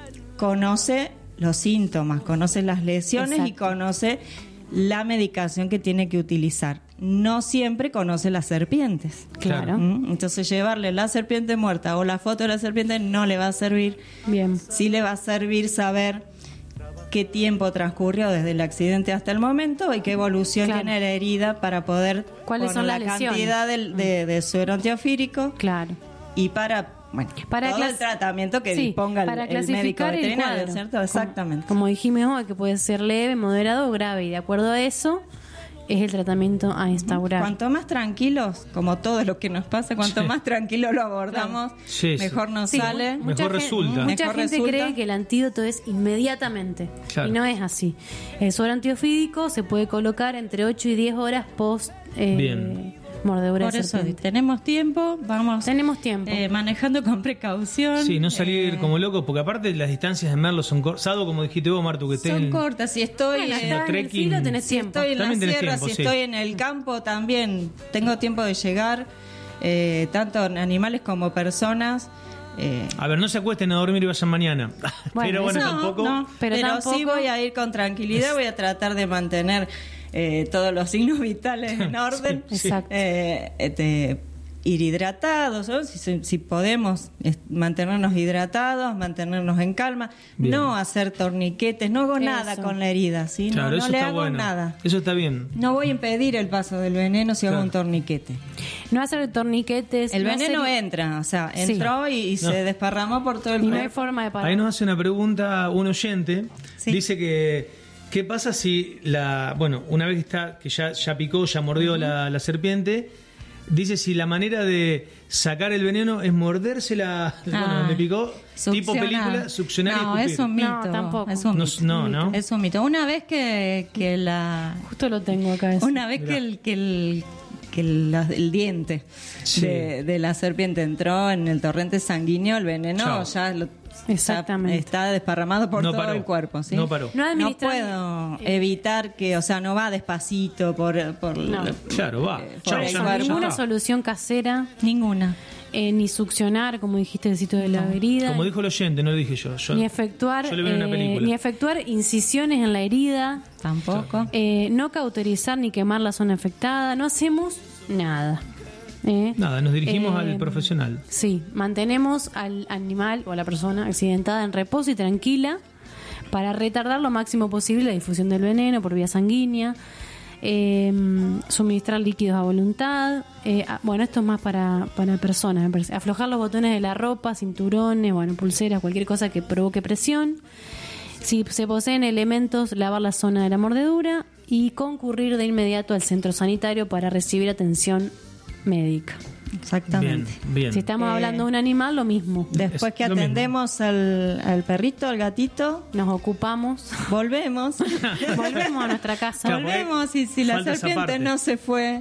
conoce los síntomas, conoce las lesiones y Exacto. conoce la medicación que tiene que utilizar. No siempre conoce las serpientes. Claro. ¿Mm? Entonces llevarle la serpiente muerta o la foto de la serpiente no le va a servir. Bien. Sí le va a servir saber qué tiempo transcurrió desde el accidente hasta el momento y qué evolución Claro. tiene la herida para poder ¿Cuáles con son la las lesiones? cantidad del- de, de suero antiofírico Claro. y para, bueno, Para todo clas- el tratamiento que Sí, disponga el, para el médico clasificar el veterinario, cuadro. ¿cierto? Como- Exactamente. Como, dijimos hoy, que puede ser leve, moderado o grave. Y de acuerdo a eso, es el tratamiento a instaurar. Cuanto más tranquilos, como todo lo que nos pasa, cuanto Sí. más tranquilo lo abordamos, Sí, sí. mejor nos Sí, sale. Mejor mucha gen- resulta. Mucha Mejor gente resulta. cree que el antídoto es inmediatamente. Claro. Y no es así. El suero antiofídico se puede colocar entre ocho y diez horas post eh, Bien. mordedura Por de eso serpiente. tenemos tiempo, vamos Tenemos tiempo. eh, manejando con precaución. Sí, no salir Eh, como locos, porque aparte las distancias de Merlo son cortas. Salvo, como dijiste vos, Martu, que estés Son en- cortas. Si estoy, Bueno, eh, estás en el trekking. filo, tenés si tiempo. estoy en la También tenés sierra, tiempo, si sí. estoy en el campo, también tengo tiempo de llegar, eh, tanto en animales como personas. eh, A ver, no se acuesten a dormir y vayan mañana. Bueno, Pero bueno, eso no, tampoco. no, Pero pero, tampoco- sí voy a ir con tranquilidad, voy a tratar de mantener eh, todos los signos vitales en orden. Sí, sí. Exacto. Eh, este, ir hidratados, ¿no? si, si- si podemos es, mantenernos hidratados, mantenernos en calma, Bien. no hacer torniquetes, no hago nada Eso. con la herida, ¿sí? No, Claro, no eso le está hago bueno. nada. Eso está bien. No voy a impedir el paso del veneno si hago Claro. un torniquete. No hacer torniquetes. El no veneno hacer- entra, o sea, Sí. entró y, y No. se desparramó por todo el Y no hay cuerpo. forma de parar. Ahí nos hace una pregunta un oyente. Sí. Dice que ¿qué pasa si la, bueno, una vez que está, que ya, ya picó, ya mordió la, la serpiente, dice si la manera de sacar el veneno es morderse la, bueno, Ah, donde picó, tipo succionar. película, succionar no, y escupir. es un mito. No, tampoco. Es un No, mito. no, ¿no? Es un mito. Una vez que, que la Justo lo tengo acá. eso. una vez Mirá. que el que el que el, el diente Sí. de, de la serpiente entró en el torrente sanguíneo, el veneno Chao. ya, lo, Exactamente. ya está desparramado por No todo paró. el cuerpo, ¿sí? No paró. No No administrar- puedo eh, evitar que, o sea, no va despacito por, por No. Claro, va. eh, por Chao, el ya- cuerpo. ya Ninguna está. solución casera. Ninguna. eh, ni succionar, como dijiste, el sitio de la herida. Como dijo el oyente, no lo dije yo. yo ni efectuar yo lo vi en una eh, película. ni efectuar incisiones en la herida, Tampoco. eh, no cauterizar ni quemar la zona afectada, no hacemos nada. ¿eh? Nada, nos dirigimos Eh, al profesional. Sí, mantenemos al animal o a la persona accidentada en reposo y tranquila para retardar lo máximo posible la difusión del veneno por vía sanguínea. Eh, suministrar líquidos a voluntad. Eh, ah, bueno, esto es más para, para personas, me parece. Aflojar los botones de la ropa, cinturones, bueno, pulseras, cualquier cosa que provoque presión. Si se poseen elementos, lavar la zona de la mordedura y concurrir de inmediato al centro sanitario para recibir atención médica. Exactamente. Bien, bien. Si estamos Eh, hablando de un animal, lo mismo. Después Es que lo mismo. atendemos al, al perrito, al gatito, Nos ocupamos, volvemos. volvemos a nuestra casa. Claro. volvemos y si la Falta esa serpiente parte. no se fue,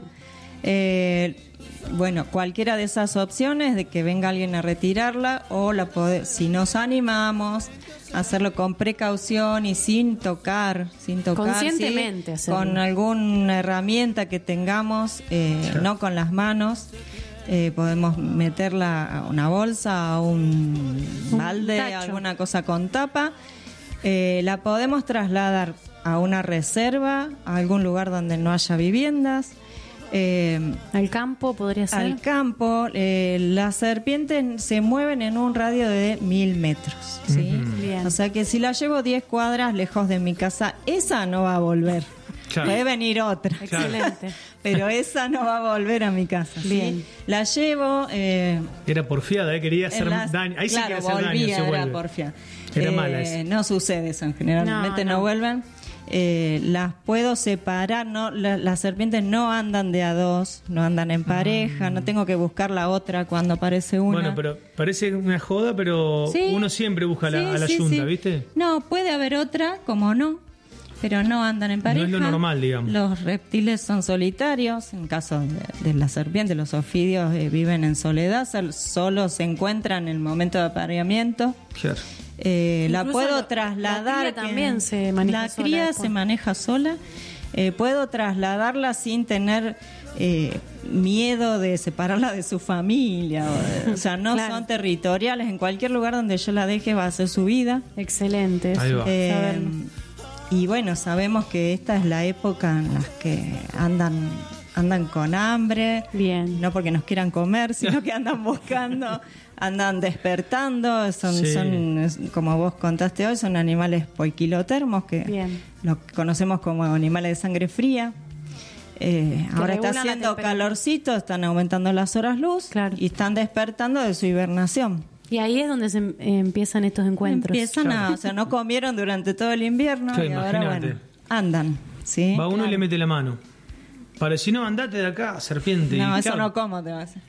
eh, bueno, cualquiera de esas opciones de que venga alguien a retirarla o la pode- si nos animamos hacerlo con precaución y sin tocar, sin tocar, Conscientemente ¿sí? hacerlo. Con alguna herramienta que tengamos, eh, Claro. no con las manos. Eh, podemos meterla a una bolsa, a un Un balde, tacho. alguna cosa con tapa. Eh, la podemos trasladar a una reserva, a algún lugar donde no haya viviendas, eh, Al campo podría ser. al campo. Eh, las serpientes se mueven en un radio de mil metros, ¿sí? Ujú. Bien. O sea que si la llevo diez cuadras lejos de mi casa, esa no va a volver. Claro. Puede venir otra. Excelente. Pero esa no va a volver a mi casa. ¿sí? Bien. La llevo. Eh, Era porfiada, ¿eh? Quería hacer en las- daño. Ahí claro, sí que hacer daño, volvía, se era vuelve. porfia. Era Eh, mala esa. No sucede eso, generalmente No, no, no. vuelven. Eh, las puedo separar, no, la- las serpientes no andan de a dos, no andan en pareja, no tengo que buscar la otra cuando aparece una. Bueno, pero parece una joda, pero Sí. uno siempre busca a la, Sí, a la sí, yunta, sí. ¿viste? No, puede haber otra, como no, pero no andan en No pareja. es lo normal, digamos. Los reptiles son solitarios, en caso de, de las serpientes, los ofidios eh, viven en soledad, sol- solo se encuentran en el momento de apareamiento. Claro. Eh, la Incluso puedo la- trasladar. la cría que- también se maneja La sola cría después. se maneja sola. Eh, puedo trasladarla sin tener eh, miedo de separarla de su familia. O, de- o sea, no Claro. son territoriales. En cualquier lugar donde yo la deje va a hacer su vida. Excelente. Ahí eso, va. Eh, saberlo. y bueno, sabemos que esta es la época en la que andan andan con hambre, Bien. no porque nos quieran comer, sino que andan buscando, andan despertando, son, Sí. son es- como vos contaste hoy, son animales poiquilotermos que Bien. los conocemos como animales de sangre fría. Eh, Que ahora está regulan la haciendo temperatura. calorcito, están aumentando las horas luz Claro. y están despertando de su hibernación. Y ahí es donde se em- empiezan estos encuentros. Empiezan a, Claro. o sea, no comieron durante todo el invierno Sí, y ahora imagínate. bueno, andan, ¿sí? Va uno y Claro. le mete la mano. Para si no, andate de acá, serpiente. No, Y eso claro, no como, te vas a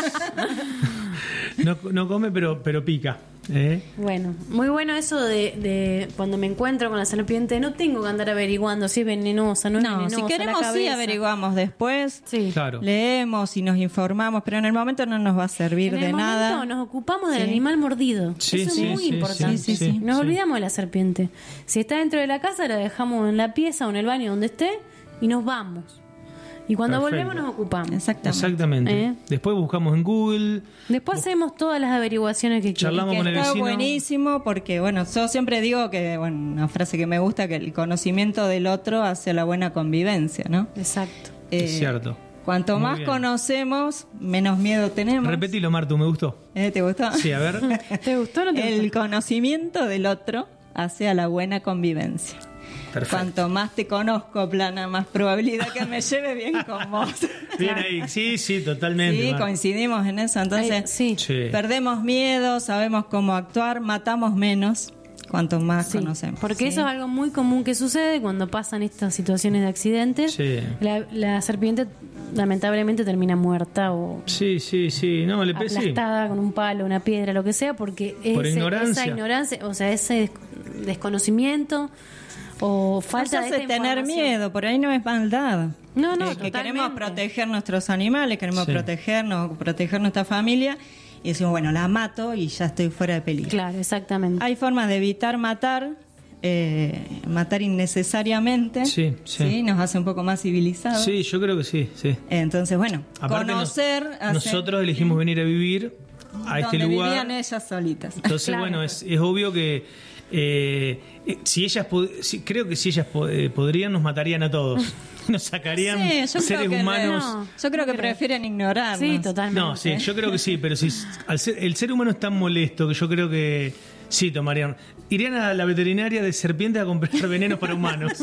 no, no come, pero, pero pica. ¿eh? Bueno, muy bueno eso de, de cuando me encuentro con la serpiente, no tengo que andar averiguando si es venenosa, no es No, venenosa. si la queremos sí cabeza. averiguamos después, Sí. Claro. leemos y nos informamos, pero en el momento no nos va a servir En de el nada. momento nos ocupamos del Sí. animal mordido. Sí, Eso sí, es muy sí, importante. sí, sí, sí. Nos sí. olvidamos de la serpiente. Si está dentro de la casa, la dejamos en la pieza o en el baño donde esté y nos vamos. Y cuando Perfecto. volvemos nos ocupamos. Exactamente. Exactamente. ¿Eh? Después buscamos en Google. Después hacemos todas las averiguaciones que quieran. Charlamos Que con el está vecino. buenísimo porque, bueno, yo siempre digo que, bueno, una frase que me gusta, que el conocimiento del otro hace la buena convivencia, ¿no? Exacto. Es Eh, cierto. Cuanto Muy más bien. conocemos, menos miedo tenemos. Repetilo, Martu, me gustó. ¿Eh? ¿Te gustó? Sí, a ver. ¿Te gustó o no te El gustó? conocimiento del otro hace a la buena convivencia. Perfecto. Cuanto más te conozco, Plana, más probabilidad que me lleve bien con vos. Bien ahí. Sí, sí, totalmente. Sí, Martu. coincidimos en eso. Entonces, Ay, sí. Sí. perdemos miedo, sabemos cómo actuar, matamos menos cuanto más Sí, conocemos. porque ¿sí? eso es algo muy común que sucede cuando pasan estas situaciones de accidentes. Sí. La, la serpiente lamentablemente termina muerta o Sí, sí, sí. No, le pesé. aplastada con un palo, una piedra, lo que sea, porque Por ese- ignorancia. esa ignorancia, o sea, ese des- desconocimiento o Nos falta de hace esta tener información. miedo, por ahí no es maldad. No, no, Eh, que totalmente. queremos proteger nuestros animales, queremos Sí. protegernos, proteger nuestra familia y decimos, bueno, la mato y ya estoy fuera de peligro. Claro, exactamente. Hay formas de evitar matar, eh, matar innecesariamente. Sí, sí. Nos hace un poco más civilizados. Sí, yo creo que sí, sí. Entonces, bueno, Aparte conocer... nos- hacer- nosotros elegimos venir a vivir a este donde lugar. vivían ellas solitas. Entonces, Claro. bueno, es, es obvio que eh, eh, si ellas, pod- si- creo que si ellas po- eh, podrían, nos matarían a todos. Nos sacarían Sí, yo creo seres que humanos. no. Yo creo que creo. prefieren ignorarnos. Sí, totalmente. No, sí, yo creo que sí, pero si al ser- el ser humano es tan molesto que yo creo que sí tomarían. Irían a la veterinaria de serpientes a comprar venenos para humanos.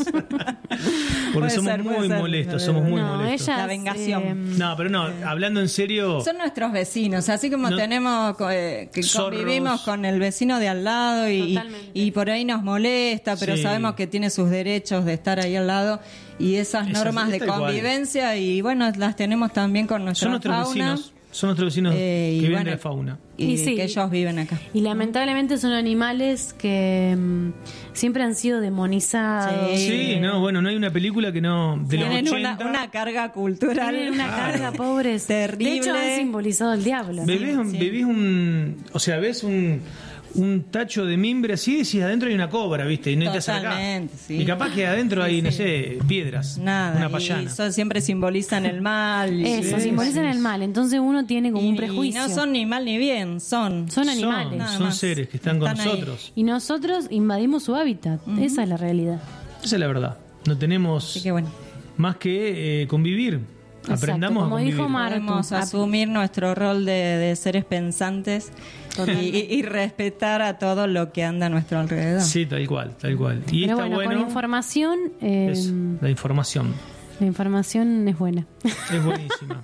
Porque Puede somos ser, puede muy ser. molestos, somos muy no, molestos. ellas, La vengación. eh, No, pero no, hablando en serio. Son nuestros vecinos, así como No- tenemos eh, que Zorros. convivimos con el vecino de al lado y, Totalmente. y por ahí nos molesta, pero Sí. sabemos que tiene sus derechos de estar ahí al lado y esas Esas- normas es de tal cual. convivencia y bueno, las tenemos también con nuestra Son nuestros fauna. vecinos. Son nuestros vecinos eh, y que viven bueno, de la fauna. Y, Y sí. que ellos viven acá. Y lamentablemente son animales que mm, siempre han sido demonizados. Sí. Sí, no, bueno, no hay una película que no. De los Tienen una, ochenta. una carga cultural. Tienen una carga, pobres. Terrible. De hecho, han simbolizado el diablo. ¿no? Bebés, un- sí. bebés un. O sea, ves un, un tacho de mimbre así y decís adentro hay una cobra, ¿viste? Y no te acercás. Totalmente, sí. Y capaz que adentro hay, no sé, piedras. Nada, Una y payana. eso siempre simbolizan el mal. y- Eso, Sí, simbolizan sí. el mal. Entonces uno tiene como y- un y prejuicio. no son ni mal ni bien, son. Son animales. Son, Nada son más. seres que están con Están ahí. nosotros. Y nosotros invadimos su hábitat. Esa es la realidad. Esa es la verdad. No tenemos Así que bueno, más que eh, convivir. Exacto, Aprendamos como a convivir. dijo Mar- podemos Martu. asumir nuestro rol de, de seres pensantes y, y- y respetar a todo lo que anda a nuestro alrededor. Sí, tal cual, tal cual. Y Pero está bueno, bueno. con información, eh, eso, la información. la información es buena. Es buenísima.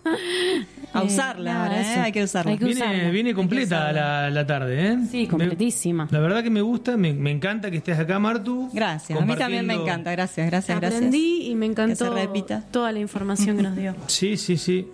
A Eh, usarla nada, ahora, ¿eh? eso. Hay que usarla. Hay que Viene, usarla. viene completa la, la tarde, ¿eh? Sí, completísima. Me- la verdad que me gusta, me, me encanta que estés acá, Martu. Gracias, a mí también me compartiendo- encanta. Gracias, gracias, gracias. Aprendí y me encantó Que se repita. toda la información que nos dio. Sí, sí, sí.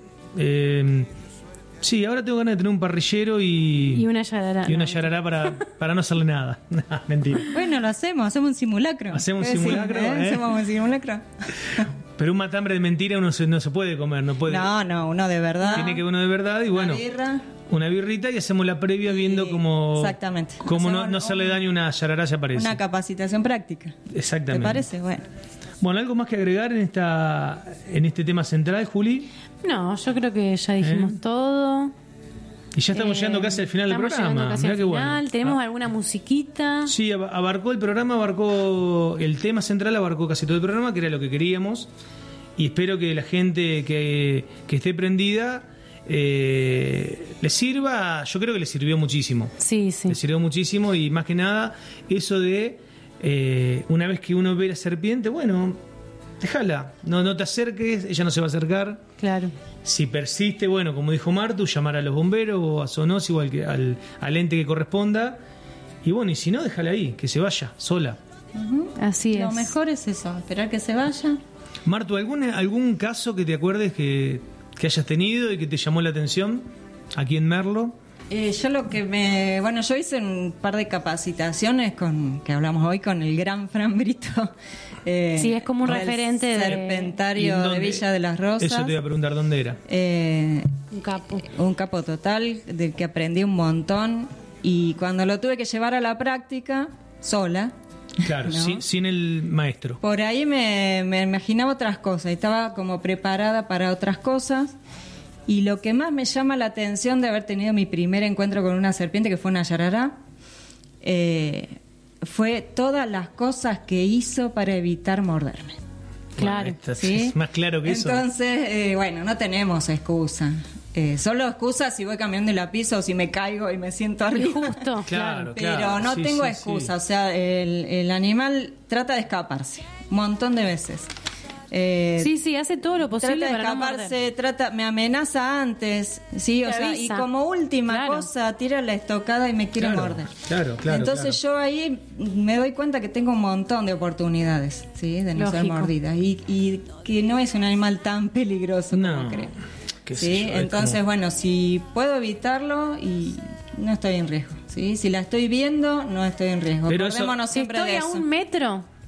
Eh, sí, ahora tengo ganas de tener un parrillero y, Y una yarará. y una No, yarará para, para no hacerle nada. Nah, mentira. Bueno, lo hacemos, hacemos un simulacro. Hacemos un ¿Qué decís, simulacro, eh? ¿eh? Hacemos un simulacro. Pero un matambre de mentira uno se- no se puede comer, no puede. No, no, uno de verdad. Tiene que uno de verdad y bueno, Una birra. una birrita y hacemos la previa viendo Y- cómo, exactamente. cómo no, Hacemos no hacerle daño a una yarará ya aparece. Una capacitación práctica. ¿Te Exactamente. parece? Bueno. Bueno, ¿algo más que agregar en esta en este tema central, Juli? No, yo creo que ya dijimos ¿Eh? todo. Y ya estamos Eh, llegando casi al final del estamos llegando programa. casi Mirá al qué final. bueno. ¿Tenemos Ah, alguna musiquita? sí, ab- abarcó el programa, abarcó el tema central, abarcó casi todo el programa, que era lo que queríamos. Y espero que la gente que, que esté prendida eh, le sirva. Yo creo que le sirvió muchísimo. Sí, sí. Le sirvió muchísimo y más que nada eso de eh, una vez que uno ve la serpiente, bueno, déjala, no, no te acerques, ella no se va a acercar. Claro. Si persiste, bueno, como dijo Martu, llamar a los bomberos o a Sonos o al, que- al, al ente que corresponda. Y bueno, y si no, déjala ahí, que se vaya, sola. Así Lo es. mejor es eso, esperar que se vaya. Martu, ¿algún, algún caso que te acuerdes que, que hayas tenido y que te llamó la atención aquí en Merlo? Eh, yo lo que me... Bueno, yo hice un par de capacitaciones con que hablamos hoy con el gran Fran Brito. eh, Sí, es como un del referente de- ¿Y en Serpentario de dónde? Villa de las Rosas. Eso te iba a preguntar, ¿dónde era? Eh, Un capo. un capo total del que aprendí un montón y cuando lo tuve que llevar a la práctica sola, Claro, ¿no? sin, sin el maestro. por ahí me, me imaginaba otras cosas, estaba como preparada para otras cosas y lo que más me llama la atención de haber tenido mi primer encuentro con una serpiente, que fue una yarará, eh, fue todas las cosas que hizo para evitar morderme. Claro. Bueno, esto ¿Sí? es más claro que eso. Entonces, eh, bueno, no tenemos excusa. Eh, solo excusa si voy cambiando el piso o si me caigo y me siento arriba. Justo. Claro, Pero claro. no sí, tengo sí, excusa. sí. O sea, el, el animal trata de escaparse un montón de veces. Eh, Sí, sí, hace todo lo posible Trata de para no escaparse, morder. trata, me amenaza antes, sí, o Te sea, y avisa. como última Claro. cosa tira la estocada y me quiere Claro, morder. claro, claro, Entonces claro. yo ahí me doy cuenta que tengo un montón de oportunidades, sí, de no ser Lógico. mordida y, y que no es un animal tan peligroso No, como creo. qué sé Sí, yo, es entonces como- bueno, si puedo evitarlo y no estoy en riesgo, sí, si la estoy viendo no estoy en riesgo. Pero eso- Acordémonos Si siempre estoy de a eso. un metro,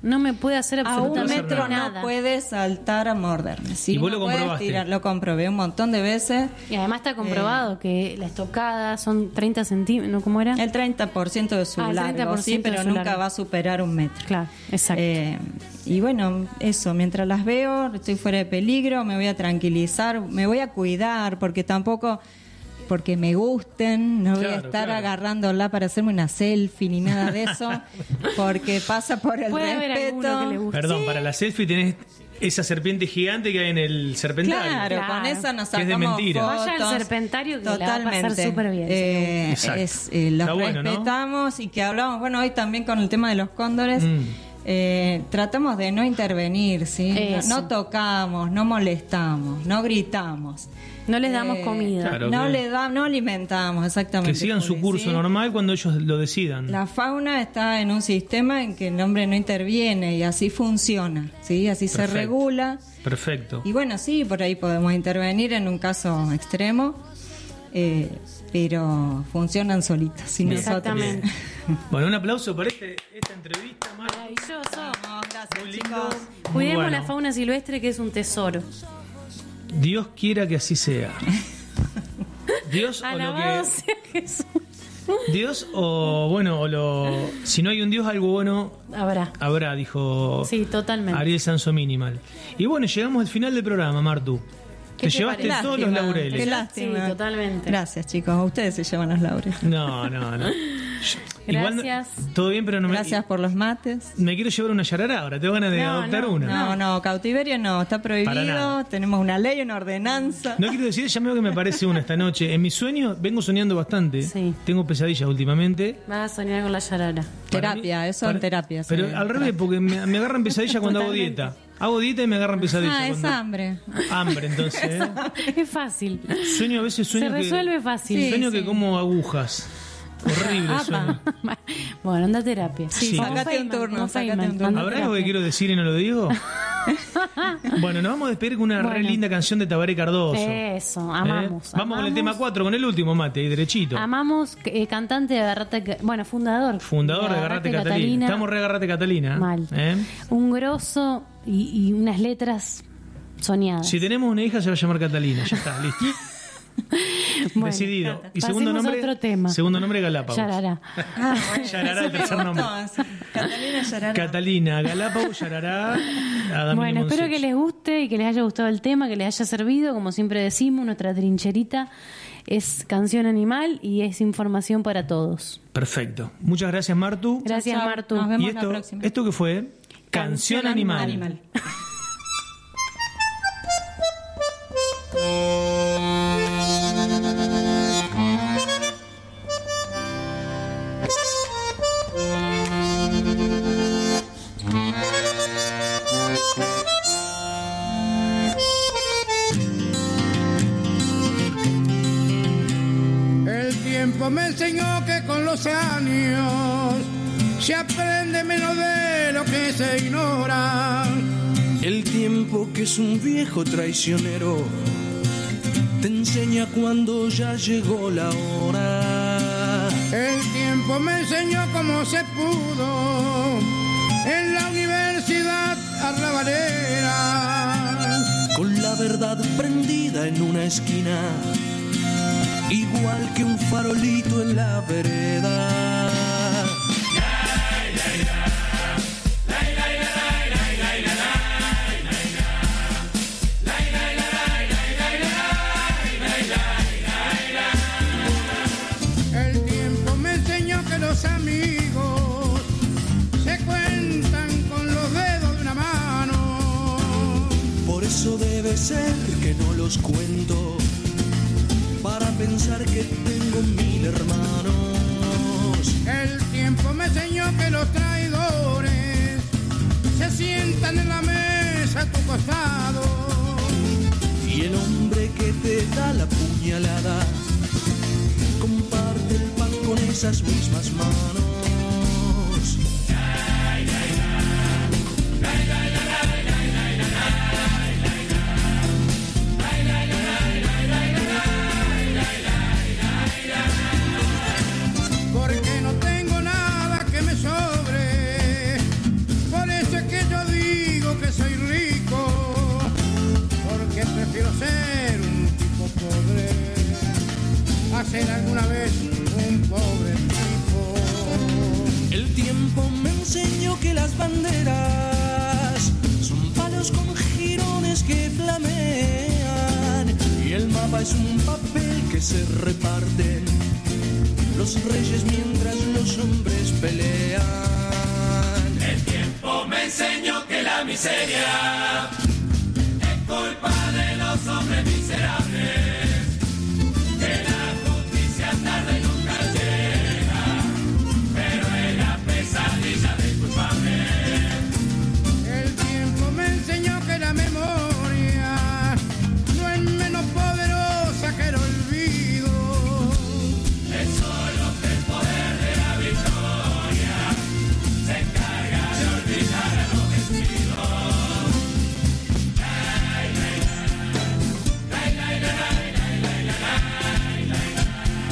No me puede hacer A un absolutamente metro nada. no puede saltar a morderme. ¿sí? Y vos No lo puede comprobaste. tirar, lo comprobé un montón de veces. Y además está comprobado que la estocada son treinta centímetros, ¿no? ¿Cómo era? El treinta por ciento de su Ah, el largo, treinta por sí, ciento de pero su nunca largo. va a superar un metro. Claro, exacto. Eh, y bueno, eso, mientras las veo, estoy fuera de peligro, me voy a tranquilizar, me voy a cuidar, porque tampoco, porque me gusten, no voy a Claro, estar claro. agarrándola para hacerme una selfie ni nada de eso, porque pasa por el Puede haber alguno que le respeto. guste. Perdón, para la selfie tenés esa serpiente gigante que hay en el serpentario. Claro, Claro. con esa nos Que es de sacamos mentira. fotos. Vaya al serpentario que la va a pasar Totalmente. súper bien, Eh, Exacto. es, eh, los Está bueno, ¿no? respetamos y que hablamos, bueno, hoy también con el tema de los cóndores. Mm. Eh, tratamos de no intervenir, ¿sí? No, Eso. no tocamos, no molestamos, no gritamos. No les damos Eh, comida. Claro. no que- le da, no alimentamos, exactamente. Que sigan su Juli, curso ¿sí? normal cuando ellos lo decidan. La fauna está en un sistema en que el hombre no interviene y así funciona, ¿sí? Así se Perfecto. regula. Perfecto. Y bueno, sí, por ahí podemos intervenir en un caso extremo, eh, pero funcionan solitas, sin Bien. nosotros. Exactamente. Bueno, un aplauso para este, esta entrevista, Martu. Maravilloso. Vamos, gracias, Muy lindo. chicos. Muy Cuidemos bueno. la fauna silvestre, que es un tesoro. Dios quiera que así sea. Dios o lo Alabado que sea Jesús. Dios o bueno o lo si no hay un Dios algo bueno Habrá. habrá, dijo Sí, totalmente. Ariel Sanso Minimal. Y bueno, llegamos al final del programa, Martu. ¿Qué Te te llevaste parece? todos los Lástima, laureles. Qué lástima. Sí, totalmente. Gracias, chicos. Ustedes se llevan los laureles. No, no, no. Igual no- Gracias. todo bien, pero no me Gracias por los mates. me quiero llevar una yarará ahora. Tengo ganas de No, adoptar no, una. No, no, cautiverio no, está Para nada. prohibido. Tenemos una ley, una ordenanza. No quiero decir, ya me veo que me parece una esta noche. En mis sueños vengo soñando bastante. Sí. Tengo pesadillas últimamente. Vas a soñar con la yarara. Terapia, Para mí- eso para- en terapia. Pero sí. al revés, porque me, me agarran pesadillas cuando hago Totalmente. dieta. Hago dieta y me agarran pesadillas. Ah, es cuando- hambre. Hambre, entonces. ¿eh? Es fácil. Sueño a veces sueño Se que- resuelve fácil. Sí, sueño que sí. como agujas. Horrible Apa. sueño. Bueno, anda a terapia. Sí. Como Sácate un Feynman, turno, como sácate Feynman, un turno. anda a ¿Habrá algo que terapia. quiero decir y no lo digo? Bueno, nos vamos a despedir con una re Bueno. linda canción de Tabaré Cardoso. Eso, ¿Eh? amamos. Vamos con el amamos. tema cuatro, con el último mate, ahí derechito. Amamos, eh, cantante de Agarrate, bueno, fundador. Fundador de Agarrate Catalina. Estamos re Agarrate Catalina. Mal. ¿eh? Un grosso y, y unas letras soñadas. Si tenemos una hija se va a llamar Catalina, ya está, listo. Bueno, Decidido. Y pasemos segundo a nombre, otro tema. segundo nombre Galápagos. Yarará. Ah, bueno, Yarará, eso el me tercer gustó, nombre. sí. Catalina Yarará. Catalina, Galápagos, Yarará, Adamini Bueno, espero Monsich. que les guste y que les haya gustado el tema, que les haya servido. Como siempre decimos, nuestra trincherita es canción animal y es información para todos. Perfecto. Muchas gracias, Martu. Gracias, Chao, Martu. nos vemos Y esto, la próxima. ¿esto qué fue? Canción animal. Animal. El tiempo me enseñó que con los años se aprende menos de lo que se ignora. El tiempo, que es un viejo traicionero, te enseña cuando ya llegó la hora. El tiempo me enseñó cómo se pudo en la universidad arrabalera. Con la verdad prendida en una esquina, igual que un farolito en la vereda. El tiempo me enseñó que los amigos se cuentan con los dedos de una mano. Por eso debe ser que no los cuento, para pensar que tengo mil hermanos. El tiempo me enseñó que los traidores se sientan en la mesa a tu costado. Y el hombre que te da la puñalada comparte el pan con esas mismas manos. Porque no tengo nada que me sobre, por eso flamean y el mapa es un papel que se reparten los reyes mientras los hombres pelean. El tiempo me enseñó que la miseria es culpa de los hombres miserables.